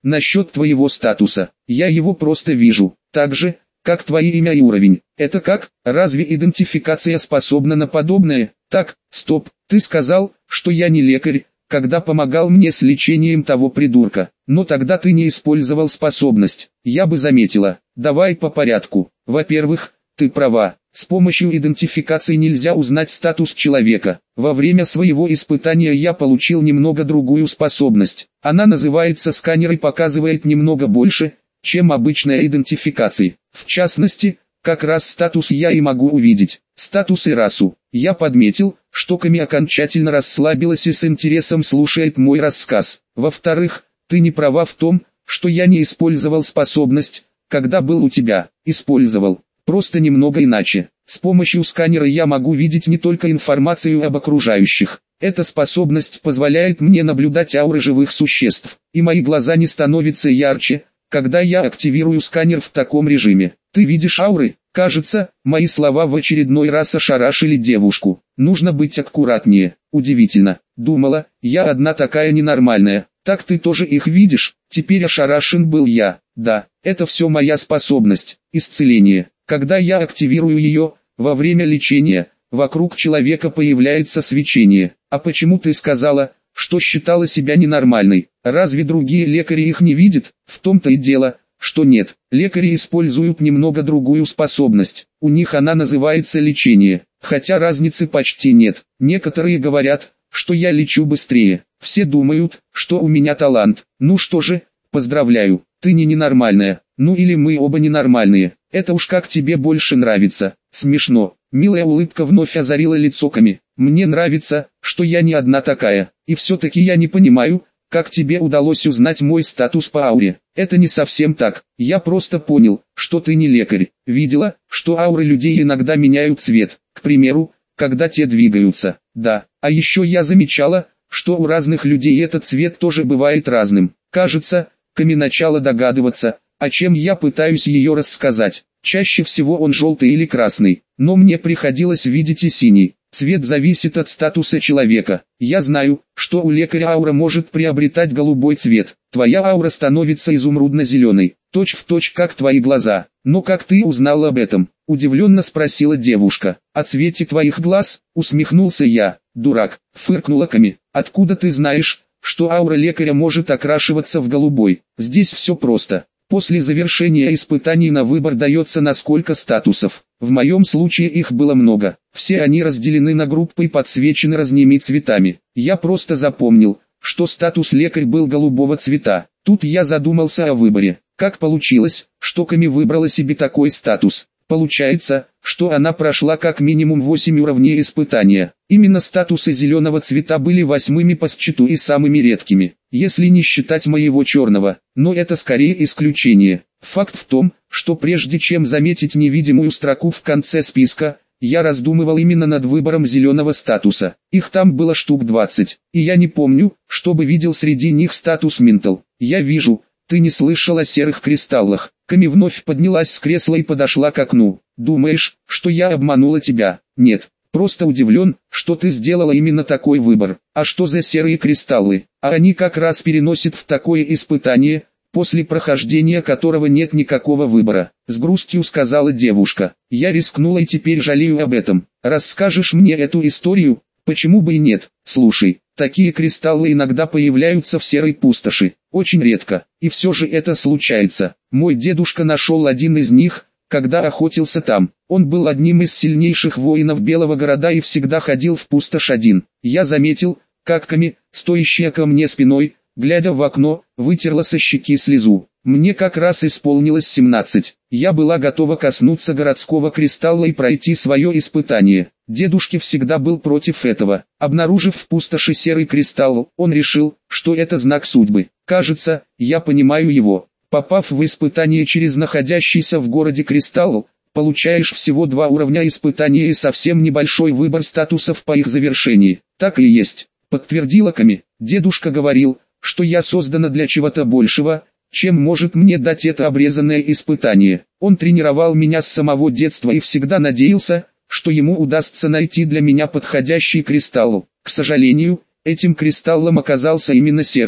насчет твоего статуса. Я его просто вижу, так же, как твое имя и уровень. Это как? Разве идентификация способна на подобное? Так, стоп, ты сказал, что я не лекарь, когда помогал мне с лечением того придурка. Но тогда ты не использовал способность. Я бы заметила. Давай по порядку. Во-первых, ты права. С помощью идентификации нельзя узнать статус человека. Во время своего испытания я получил немного другую способность. Она называется сканер и показывает немного больше, чем обычная идентификация. В частности, как раз статус я и могу увидеть. Статус и расу. Я подметил, что Ками окончательно расслабилась и с интересом слушает мой рассказ. Во-вторых, ты не права в том, что я не использовал способность, когда был у тебя. Использовал. Просто немного иначе. С помощью сканера я могу видеть не только информацию об окружающих. Эта способность позволяет мне наблюдать ауры живых существ. И мои глаза не становятся ярче, когда я активирую сканер в таком режиме. Ты видишь ауры? Кажется, мои слова в очередной раз ошарашили девушку. Нужно быть аккуратнее. Удивительно. Думала, я одна такая ненормальная. Так ты тоже их видишь? Теперь ошарашен был я. Да, это все моя способность. Исцеление. Когда я активирую ее, во время лечения, вокруг человека появляется свечение. А почему ты сказала, что считала себя ненормальной? Разве другие лекари их не видят? В том-то и дело, что нет. Лекари используют немного другую способность. У них она называется лечение. Хотя разницы почти нет. Некоторые говорят, что я лечу быстрее. Все думают, что у меня талант. Ну что же, поздравляю, ты не ненормальная. Ну или мы оба ненормальные. Это уж как тебе больше нравится. Смешно. Милая улыбка вновь озарила лицо Ками. Мне нравится, что я не одна такая. И все-таки я не понимаю, как тебе удалось узнать мой статус по ауре. Это не совсем так. Я просто понял, что ты не лекарь. Видела, что ауры людей иногда меняют цвет. К примеру, когда те двигаются. Да. А еще я замечала, что у разных людей этот цвет тоже бывает разным. Кажется, Ками начала догадываться, о чем я пытаюсь ее рассказать. Чаще всего он желтый или красный, но мне приходилось видеть и синий. Цвет зависит от статуса человека. Я знаю, что у лекаря аура может приобретать голубой цвет. Твоя аура становится изумрудно-зеленой, точь-в-точь как твои глаза. Но как ты узнал об этом? Удивленно спросила девушка. О цвете твоих глаз? Усмехнулся я. Дурак, фыркнула Ками. Откуда ты знаешь, что аура лекаря может окрашиваться в голубой? Здесь все просто. После завершения испытаний на выбор дается на сколько статусов. В моем случае их было много. Все они разделены на группы и подсвечены разными цветами. Я просто запомнил, что статус лекарь был голубого цвета. Тут я задумался о выборе. Как получилось, что Ками выбрала себе такой статус? Получается, что она прошла как минимум восемь уровней испытания. Именно статусы зеленого цвета были восьмыми по счету и самыми редкими, если не считать моего черного, но это скорее исключение. Факт в том, что прежде чем заметить невидимую строку в конце списка, я раздумывал именно над выбором зеленого статуса. Их там было штук двадцать, и я не помню, чтобы видел среди них статус Ментал. Я вижу, ты не слышал о серых кристаллах. Ками вновь поднялась с кресла и подошла к окну. Думаешь, что я обманула тебя? Нет. Просто удивлен, что ты сделала именно такой выбор. А что за серые кристаллы? А они как раз переносят в такое испытание, после прохождения которого нет никакого выбора. С грустью сказала девушка. Я рискнула и теперь жалею об этом. Расскажешь мне эту историю? Почему бы и нет? Слушай, такие кристаллы иногда появляются в серой пустоши. Очень редко. И все же это случается. Мой дедушка нашел один из них, когда охотился там. Он был одним из сильнейших воинов Белого города и всегда ходил в пустошь один. Я заметил, как Ками, стоящая ко мне спиной, глядя в окно, вытерла со щеки слезу. Мне как раз исполнилось семнадцать. Я была готова коснуться городского кристалла и пройти свое испытание. Дедушка всегда был против этого. Обнаружив в пустоши серый кристалл, он решил, что это знак судьбы. Кажется, я понимаю его. Попав в испытание через находящийся в городе кристалл, получаешь всего два уровня испытания и совсем небольшой выбор статусов по их завершении. Так и есть, подтвердила Ками. Дедушка говорил, что я создана для чего-то большего, чем может мне дать это обрезанное испытание. Он тренировал меня с самого детства и всегда надеялся, что ему удастся найти для меня подходящий кристалл. К сожалению, этим кристаллом оказался именно серый.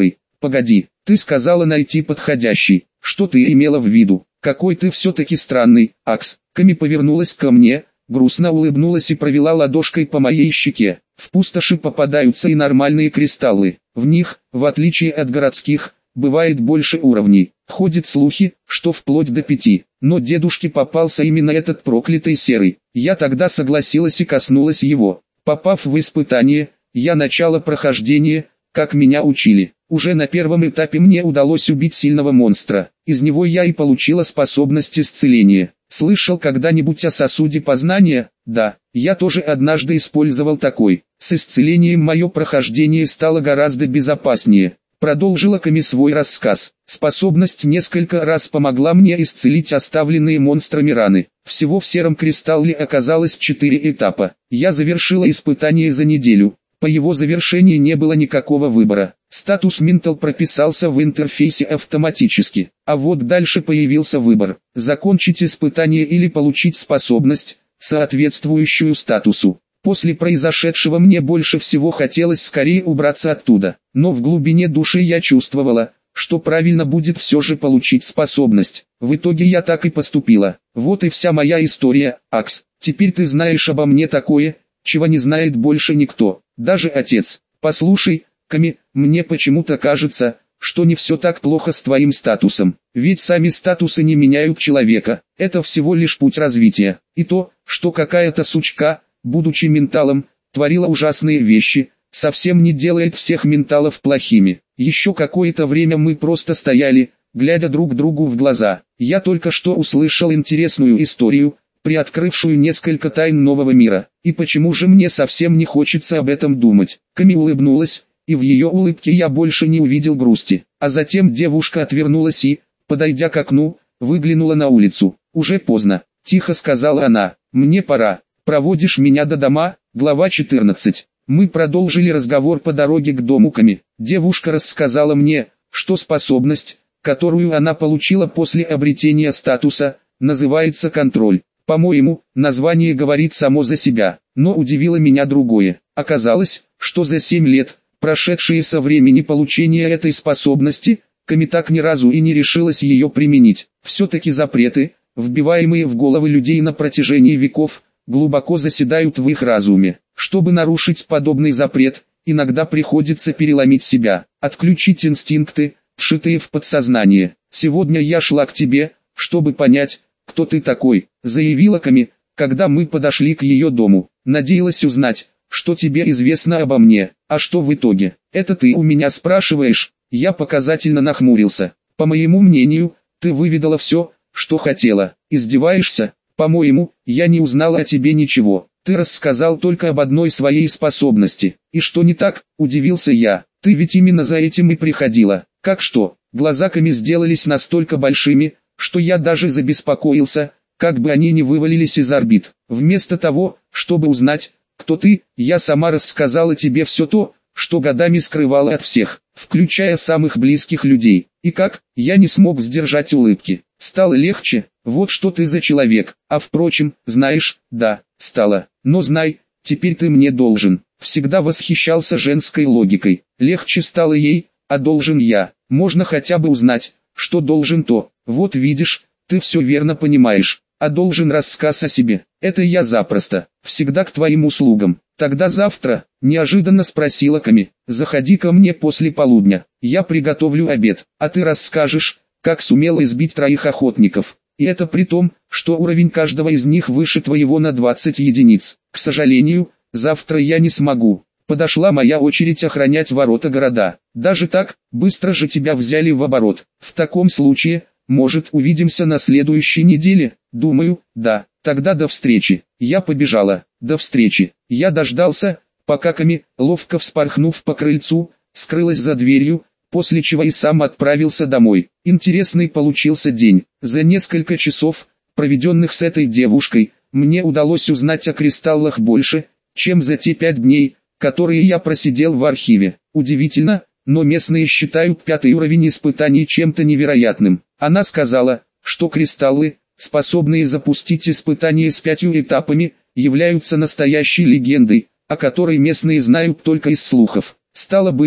Погоди, ты сказала найти подходящий. Что ты имела в виду? Какой ты все-таки странный, Акс. Ками повернулась ко мне, грустно улыбнулась и провела ладошкой по моей щеке. В пустоши попадаются и нормальные кристаллы. В них, в отличие от городских, бывает больше уровней. Ходят слухи, что вплоть до пяти. Но дедушке попался именно этот проклятый серый. Я тогда согласилась и коснулась его. Попав в испытание, я начало прохождения, как меня учили. Уже на первом этапе мне удалось убить сильного монстра. Из него я и получила способность исцеления. Слышал когда-нибудь о сосуде познания? Да, я тоже однажды использовал такой. С исцелением мое прохождение стало гораздо безопаснее. Продолжила Ками свой рассказ. Способность несколько раз помогла мне исцелить оставленные монстрами раны. Всего в сером кристалле оказалось четыре этапа. Я завершила испытание за неделю. По его завершении не было никакого выбора. Статус Ментал прописался в интерфейсе автоматически. А вот дальше появился выбор: закончить испытание или получить способность, соответствующую статусу. После произошедшего мне больше всего хотелось скорее убраться оттуда. Но в глубине души я чувствовала, что правильно будет все же получить способность. В итоге я так и поступила. Вот и вся моя история, Акс. Теперь ты знаешь обо мне такое, чего не знает больше никто, даже отец. Послушай, Ками, мне почему-то кажется, что не все так плохо с твоим статусом. Ведь сами статусы не меняют человека. Это всего лишь путь развития. И то, что какая-то сучка, будучи менталом, творила ужасные вещи, совсем не делает всех менталов плохими. Еще какое-то время мы просто стояли, глядя друг другу в глаза. Я только что услышал интересную историю, приоткрывшую несколько тайн нового мира. И почему же мне совсем не хочется об этом думать? Ками улыбнулась, и в ее улыбке я больше не увидел грусти. А затем девушка отвернулась и, подойдя к окну, выглянула на улицу. «Уже поздно», — тихо сказала она, — «мне пора. Проводишь меня до дома?» Глава четырнадцать. Мы продолжили разговор по дороге к дому Ками. Девушка рассказала мне, что способность, которую она получила после обретения статуса, называется контроль. По-моему, название говорит само за себя, но удивило меня другое. Оказалось, что за семь лет, прошедшие со времени получения этой способности, Ками так ни разу и не решилась ее применить. Все-таки запреты, вбиваемые в головы людей на протяжении веков, глубоко заседают в их разуме. Чтобы нарушить подобный запрет, иногда приходится переломить себя, отключить инстинкты, вшитые в подсознание. «Сегодня я шла к тебе, чтобы понять, кто ты такой», — заявила Ками, когда мы подошли к ее дому. «Надеялась узнать, что тебе известно обо мне. А что в итоге? Это ты у меня спрашиваешь?» Я показательно нахмурился. «По моему мнению, ты выведала все, что хотела. Издеваешься? По-моему, я не узнала о тебе ничего. Ты рассказал только об одной своей способности. И что не так?» – удивился я. «Ты ведь именно за этим и приходила». «Как что?» Глаза Ками сделались настолько большими, что я даже забеспокоился, как бы они не вывалились из орбит. «Вместо того, чтобы узнать, кто ты, я сама рассказала тебе все то, что годами скрывала от всех, включая самых близких людей. И как?» Я не смог сдержать улыбки. «Стало легче? Вот что ты за человек. А впрочем, знаешь, да, стало. Но знай, теперь ты мне должен». Всегда восхищался женской логикой. Легче стало ей, а должен я. Можно хотя бы узнать, что должен то. Вот видишь, ты все верно понимаешь. А должен рассказ о себе. Это я запросто, всегда к твоим услугам. Тогда завтра, неожиданно спросила Ками, заходи ко мне после полудня. Я приготовлю обед, а ты расскажешь, как сумела избить троих охотников. И это при том, что уровень каждого из них выше твоего на двадцать единиц. К сожалению, завтра я не смогу. Подошла моя очередь охранять ворота города. Даже так, быстро же тебя взяли в оборот. В таком случае, может, увидимся на следующей неделе? Думаю, да. Тогда до встречи. Я побежала. До встречи. Я дождался, пока Ками, ловко вспорхнув по крыльцу, скрылась за дверью, после чего и сам отправился домой. Интересный получился день. За несколько часов, проведенных с этой девушкой, мне удалось узнать о кристаллах больше, чем за те пять дней, которые я просидел в архиве. Удивительно, но местные считают пятый уровень испытаний чем-то невероятным. Она сказала, что кристаллы, способные запустить испытания с пятью этапами, являются настоящей легендой, о которой местные знают только из слухов. Стало быть,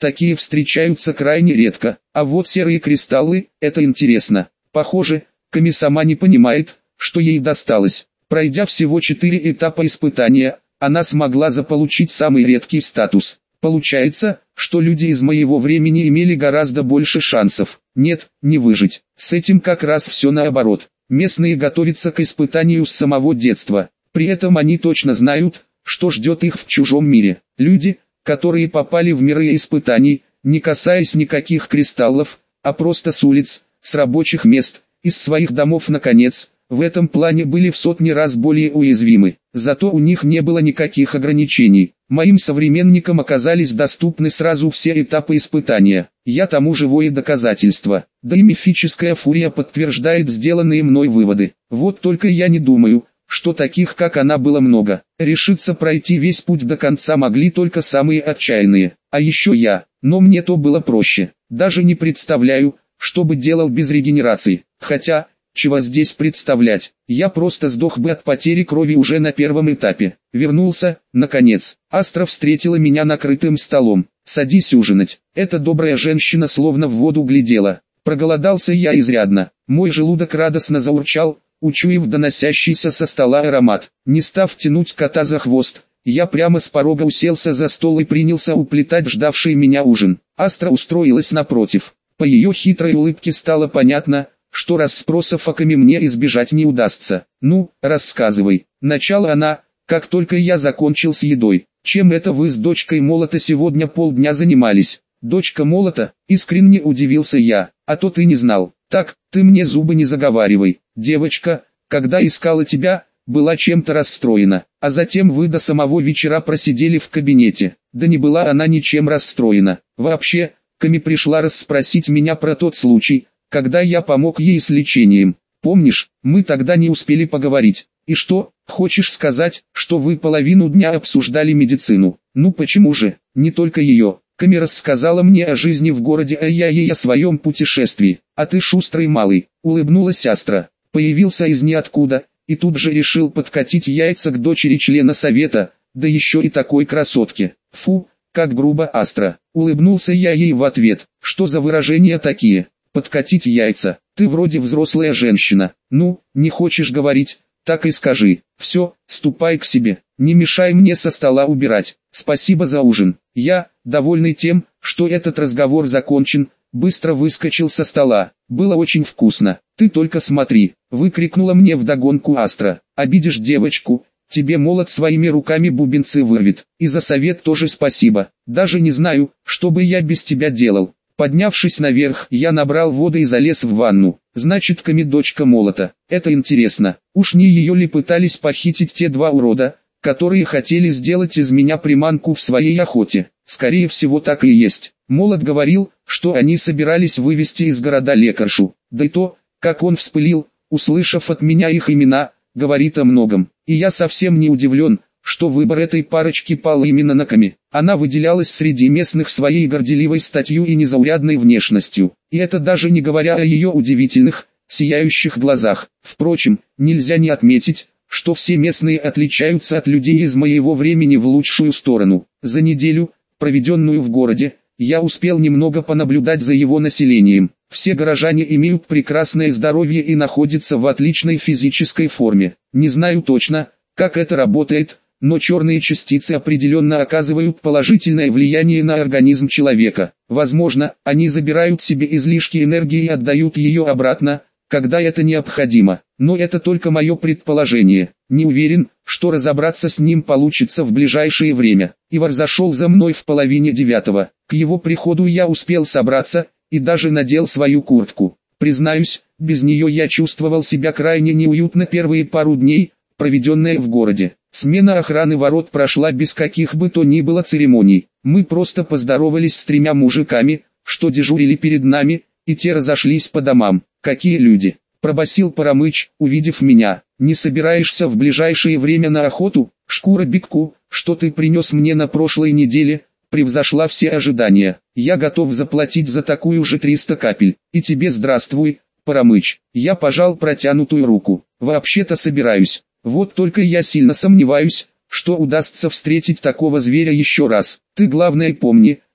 такие встречаются крайне редко. А вот серые кристаллы, это интересно. Похоже, Ками сама не понимает, что ей досталось. Пройдя всего четыре этапа испытания, она смогла заполучить самый редкий статус. Получается, что люди из моего времени имели гораздо больше шансов. Нет, не выжить. С этим как раз все наоборот. Местные готовятся к испытанию с самого детства. При этом они точно знают, что ждет их в чужом мире. Люди, которые попали в миры испытаний, не касаясь никаких кристаллов, а просто с улиц, с рабочих мест, из своих домов наконец, в этом плане были в сотни раз более уязвимы. Зато у них не было никаких ограничений. Моим современникам оказались доступны сразу все этапы испытания. Я тому живое доказательство. Да и мифическая фурия подтверждает сделанные мной выводы. Вот только я не думаю, что таких как она было много. Решиться пройти весь путь до конца могли только самые отчаянные. А еще я. Но мне то было проще. Даже не представляю, что бы делал без регенерации. Хотя, чего здесь представлять, я просто сдох бы от потери крови уже на первом этапе. Вернулся, наконец. Астра встретила меня накрытым столом. «Садись ужинать». Эта добрая женщина словно в воду глядела. Проголодался я изрядно. Мой желудок радостно заурчал, учуяв доносящийся со стола аромат. Не став тянуть кота за хвост, я прямо с порога уселся за стол и принялся уплетать ждавший меня ужин. Астра устроилась напротив. По ее хитрой улыбке стало понятно, что расспросов о Ками мне избежать не удастся. «Ну, рассказывай». Начала она, как только я закончил с едой. «Чем это вы с дочкой Молота сегодня полдня занимались?» «Дочка Молота?» — искренне удивился я. «А то ты не знал». «Так, ты мне зубы не заговаривай. Девочка, когда искала тебя, была чем-то расстроена, а затем вы до самого вечера просидели в кабинете». Да не была она ничем расстроена. Вообще, Ками пришла расспросить меня про тот случай, когда я помог ей с лечением. Помнишь, мы тогда не успели поговорить. И что, хочешь сказать, что вы половину дня обсуждали медицину? Ну почему же, не только ее. Ками рассказала мне о жизни в городе, а я ей о своем путешествии. А ты шустрый малый, улыбнулась Астра. Появился из ниоткуда, и тут же решил подкатить яйца к дочери члена совета, да еще и такой красотке. Фу, как грубо, Астра. Улыбнулся я ей в ответ. Что за выражения такие? Подкатить яйца. Ты вроде взрослая женщина. Ну, не хочешь говорить, так и скажи. Все, ступай к себе. Не мешай мне со стола убирать. Спасибо за ужин. Я, довольный тем, что этот разговор закончен, быстро выскочил со стола. Было очень вкусно. Ты только смотри, выкрикнула мне вдогонку Астра. Обидишь девочку, тебе Молот своими руками бубенцы вырвет. И за совет тоже спасибо. Даже не знаю, что бы я без тебя делал. Поднявшись наверх, я набрал воды и залез в ванну. Значит, Ками дочка Молота. Это интересно. Уж не ее ли пытались похитить те два урода, которые хотели сделать из меня приманку в своей охоте? Скорее всего так и есть. Молот говорил, что они собирались вывести из города лекаршу. Да и то, как он вспылил, услышав от меня их имена, говорит о многом. И я совсем не удивлен, что выбор этой парочки пал именно на Ками. Она выделялась среди местных своей горделивой статью и незаурядной внешностью. И это даже не говоря о ее удивительных, сияющих глазах. Впрочем, нельзя не отметить, что все местные отличаются от людей из моего времени в лучшую сторону. За неделю, проведенную в городе, я успел немного понаблюдать за его населением. Все горожане имеют прекрасное здоровье и находятся в отличной физической форме. Не знаю точно, как это работает, но черные частицы определенно оказывают положительное влияние на организм человека. Возможно, они забирают себе излишки энергии и отдают ее обратно, когда это необходимо. Но это только мое предположение. Не уверен, что разобраться с ним получится в ближайшее время. Ивар зашел за мной в половине девятого. К его приходу я успел собраться, и даже надел свою куртку. Признаюсь, без нее я чувствовал себя крайне неуютно первые пару дней, проведенные в городе. Смена охраны ворот прошла без каких бы то ни было церемоний. Мы просто поздоровались с тремя мужиками, что дежурили перед нами, и те разошлись по домам. Какие люди! Пробасил Парамыч, увидев меня. Не собираешься в ближайшее время на охоту? Шкура битку, что ты принес мне на прошлой неделе, превзошла все ожидания. Я готов заплатить за такую же триста капель. И тебе здравствуй, Парамыч. Я пожал протянутую руку. Вообще-то собираюсь. Вот только я сильно сомневаюсь, что удастся встретить такого зверя еще раз. Ты главное помни,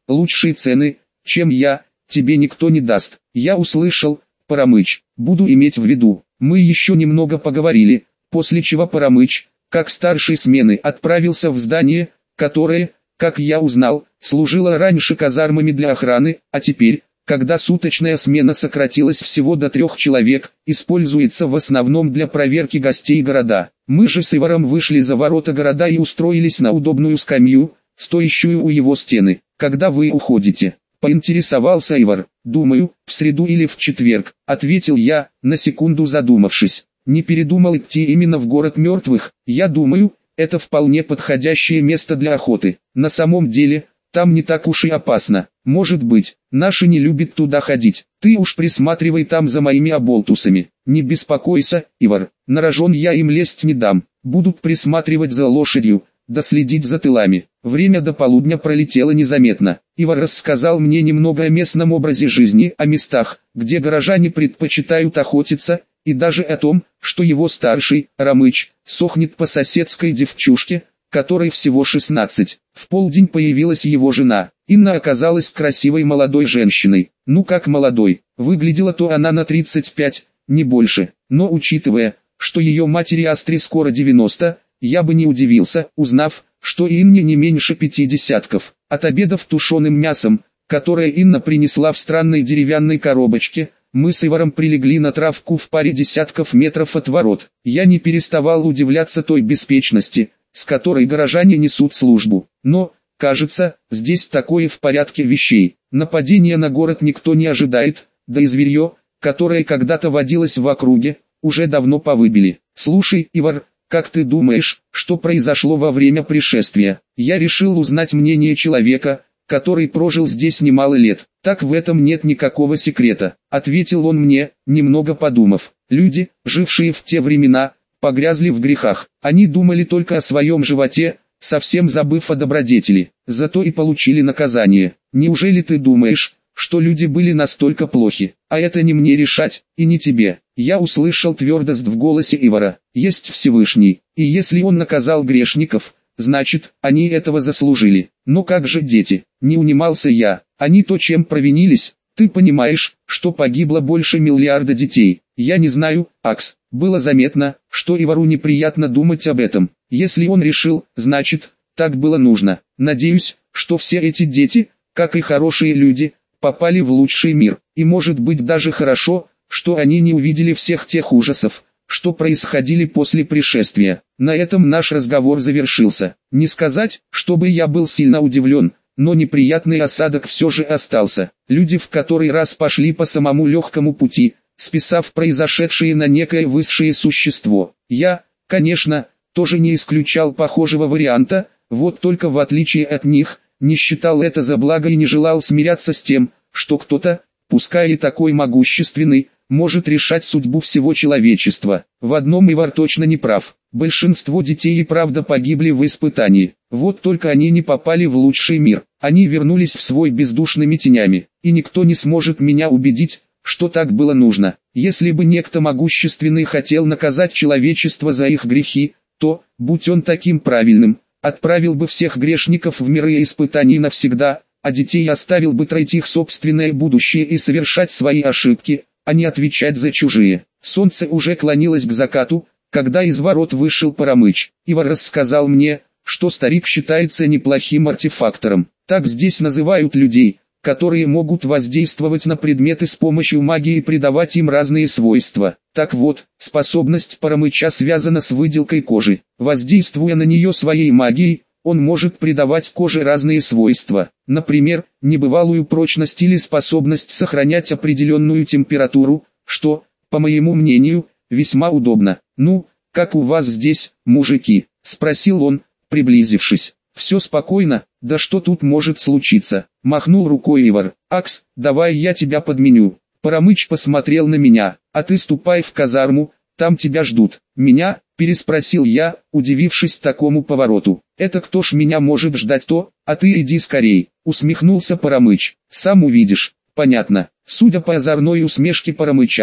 лучшие цены, чем я, тебе никто не даст. Я услышал, Парамыч, буду иметь в виду. Мы еще немного поговорили, после чего Парамыч, как старший смены, отправился в здание, которое, как я узнал, служило раньше казармами для охраны, а теперь, когда суточная смена сократилась всего до трех человек, используется в основном для проверки гостей города. Мы же с Иваром вышли за ворота города и устроились на удобную скамью, стоящую у его стены. Когда вы уходите? Поинтересовался Ивар. Думаю, в среду или в четверг, ответил я, на секунду задумавшись. Не передумал идти именно в город мертвых. Я думаю, это вполне подходящее место для охоты. На самом деле, там не так уж и опасно. Может быть, наши не любят туда ходить. Ты уж присматривай там за моими оболтусами. Не беспокойся, Ивар, на рожон я им лезть не дам. Будут присматривать за лошадью, да следить за тылами. Время до полудня пролетело незаметно. Ивар рассказал мне немного о местном образе жизни, о местах, где горожане предпочитают охотиться, и даже о том, что его старший, Рамыч, сохнет по соседской девчушке, которой всего шестнадцать. В полдень появилась его жена. Инна оказалась красивой молодой женщиной. Ну как молодой, выглядела-то она на тридцать пять, не больше. Но учитывая, что ее матери Астре скоро девяносто, я бы не удивился, узнав, что Инне не меньше пяти десятков. Отобедав тушеным мясом, которое Инна принесла в странной деревянной коробочке, мы с Иваром прилегли на травку в паре десятков метров от ворот. Я не переставал удивляться той беспечности, с которой горожане несут службу. Но, кажется, здесь такое в порядке вещей. Нападения на город никто не ожидает, да и зверье, которое когда-то водилось в округе, уже давно повыбили. Слушай, Ивар, как ты думаешь, что произошло во время пришествия? Я решил узнать мнение человека, который прожил здесь немало лет. Так в этом нет никакого секрета, ответил он мне, немного подумав. Люди, жившие в те времена, погрязли в грехах. Они думали только о своем животе, совсем забыв о добродетели. Зато и получили наказание. Неужели ты думаешь, что люди были настолько плохи? А это не мне решать, и не тебе. Я услышал твердость в голосе Ивара. Есть Всевышний, и если он наказал грешников, значит, они этого заслужили. Но как же дети? Не унимался я. Они то чем провинились? Ты понимаешь, что погибло больше миллиарда детей. Я не знаю, Акс. Было заметно, что Ивару неприятно думать об этом. Если он решил, значит, так было нужно. Надеюсь, что все эти дети, как и хорошие люди, попали в лучший мир. И может быть даже хорошо, что они не увидели всех тех ужасов, что происходили после пришествия. На этом наш разговор завершился. Не сказать, чтобы я был сильно удивлен, но неприятный осадок все же остался. Люди в который раз пошли по самому легкому пути, списав произошедшее на некое высшее существо. Я, конечно, тоже не исключал похожего варианта, вот только в отличие от них, не считал это за благо и не желал смиряться с тем, что кто-то, пускай и такой могущественный, может решать судьбу всего человечества. В одном Ивар точно не прав. Большинство детей и правда погибли в испытании. Вот только они не попали в лучший мир. Они вернулись в свой бездушными тенями. И никто не сможет меня убедить, что так было нужно. Если бы некто могущественный хотел наказать человечество за их грехи, то, будь он таким правильным, отправил бы всех грешников в миры испытаний навсегда, а детей оставил бы тратить их собственное будущее и совершать свои ошибки, а не отвечать за чужие. Солнце уже клонилось к закату, когда из ворот вышел Парамыч. Ивар рассказал мне, что старик считается неплохим артефактором. Так здесь называют людей, которые могут воздействовать на предметы с помощью магии и придавать им разные свойства. Так вот, способность Парамыча связана с выделкой кожи. Воздействуя на нее своей магией, он может придавать коже разные свойства. Например, небывалую прочность или способность сохранять определенную температуру, что, по моему мнению, весьма удобно. «Ну, как у вас здесь, мужики?» – спросил он, приблизившись. «Все спокойно, да что тут может случиться?» – махнул рукой Ивар. «Акс, давай я тебя подменю». Парамыч посмотрел на меня. «А ты ступай в казарму, там тебя ждут». «Меня?» – переспросил я, удивившись такому повороту. «Это кто ж меня может ждать-то? А ты иди скорей», – усмехнулся Парамыч. «Сам увидишь». «Понятно». Судя по озорной усмешке Парамыча,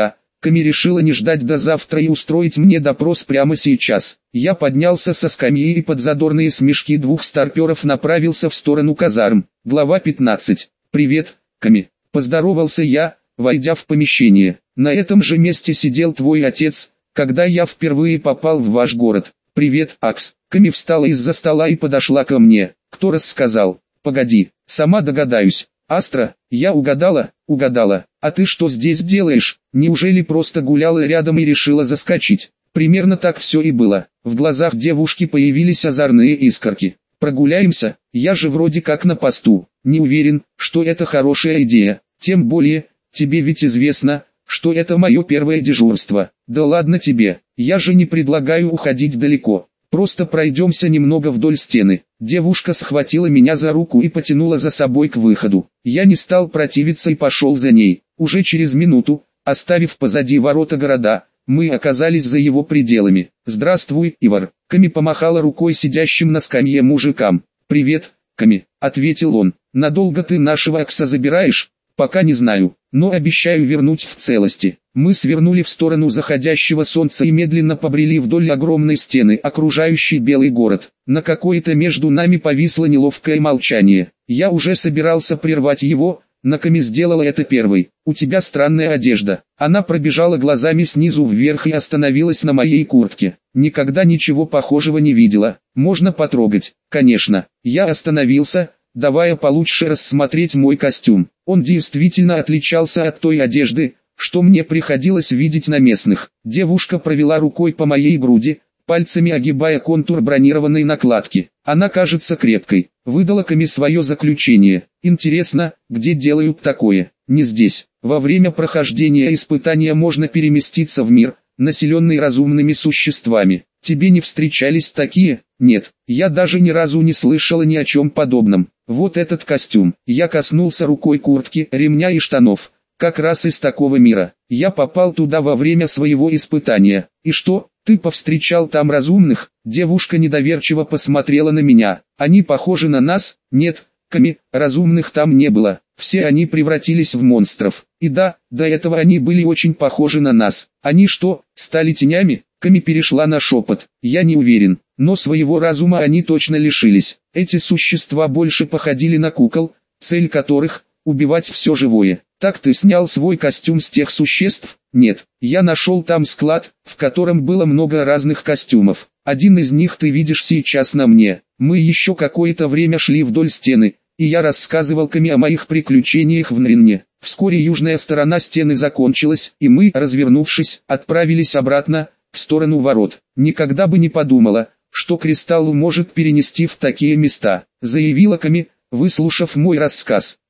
Ками решила не ждать до завтра и устроить мне допрос прямо сейчас. Я поднялся со скамьи и под задорные смешки двух старперов направился в сторону казарм. Глава пятнадцать. «Привет, Ками», — поздоровался я, войдя в помещение. «На этом же месте сидел твой отец, когда я впервые попал в ваш город». «Привет, Акс». Ками встала из-за стола и подошла ко мне. «Кто рассказал?» «Погоди, сама догадаюсь». «Астра, я угадала, угадала. А ты что здесь делаешь? Неужели просто гуляла рядом и решила заскочить?» Примерно так все и было. В глазах девушки появились озорные искорки. «Прогуляемся? Я же вроде как на посту. Не уверен, что это хорошая идея. Тем более, тебе ведь известно, что это мое первое дежурство». «Да ладно тебе, я же не предлагаю уходить далеко. Просто пройдемся немного вдоль стены». Девушка схватила меня за руку и потянула за собой к выходу. Я не стал противиться и пошел за ней. Уже через минуту, оставив позади ворота города, мы оказались за его пределами. «Здравствуй, Ивар». Ками помахала рукой сидящим на скамье мужикам. «Привет, Ками», — ответил он. «Надолго ты нашего Акса забираешь?» «Пока не знаю, но обещаю вернуть в целости». Мы свернули в сторону заходящего солнца и медленно побрели вдоль огромной стены, окружающей белый город. На какое-то между нами повисло неловкое молчание. Я уже собирался прервать его, но Ками сделала это первой. «У тебя странная одежда». Она пробежала глазами снизу вверх и остановилась на моей куртке. Никогда ничего похожего не видела. «Можно потрогать?» «Конечно». Я остановился, давая получше рассмотреть мой костюм. Он действительно отличался от той одежды, что мне приходилось видеть на местных. Девушка провела рукой по моей груди, пальцами огибая контур бронированной накладки. «Она кажется крепкой», — выдала Ками свое заключение. «Интересно, где делают такое?» «Не здесь. Во время прохождения испытания можно переместиться в мир, населенный разумными существами. Тебе не встречались такие?» «Нет, я даже ни разу не слышала ни о чем подобном. Вот этот костюм». Я коснулся рукой куртки, ремня и штанов. «Как раз из такого мира. Я попал туда во время своего испытания». «И что, ты повстречал там разумных?» Девушка недоверчиво посмотрела на меня. «Они похожи на нас?» «Нет, Ками, разумных там не было. Все они превратились в монстров. И да, до этого они были очень похожи на нас. Они что, стали тенями?» Ками перешла на шепот. «Я не уверен, но своего разума они точно лишились. Эти существа больше походили на кукол, цель которых – убивать все живое». «Так ты снял свой костюм с тех существ?» «Нет, я нашел там склад, в котором было много разных костюмов. Один из них ты видишь сейчас на мне». Мы еще какое-то время шли вдоль стены, и я рассказывал Ками о моих приключениях в Нринне. Вскоре южная сторона стены закончилась, и мы, развернувшись, отправились обратно, в сторону ворот. «Никогда бы не подумала, что кристалл может перенести в такие места», — заявила Ками, выслушав мой рассказ.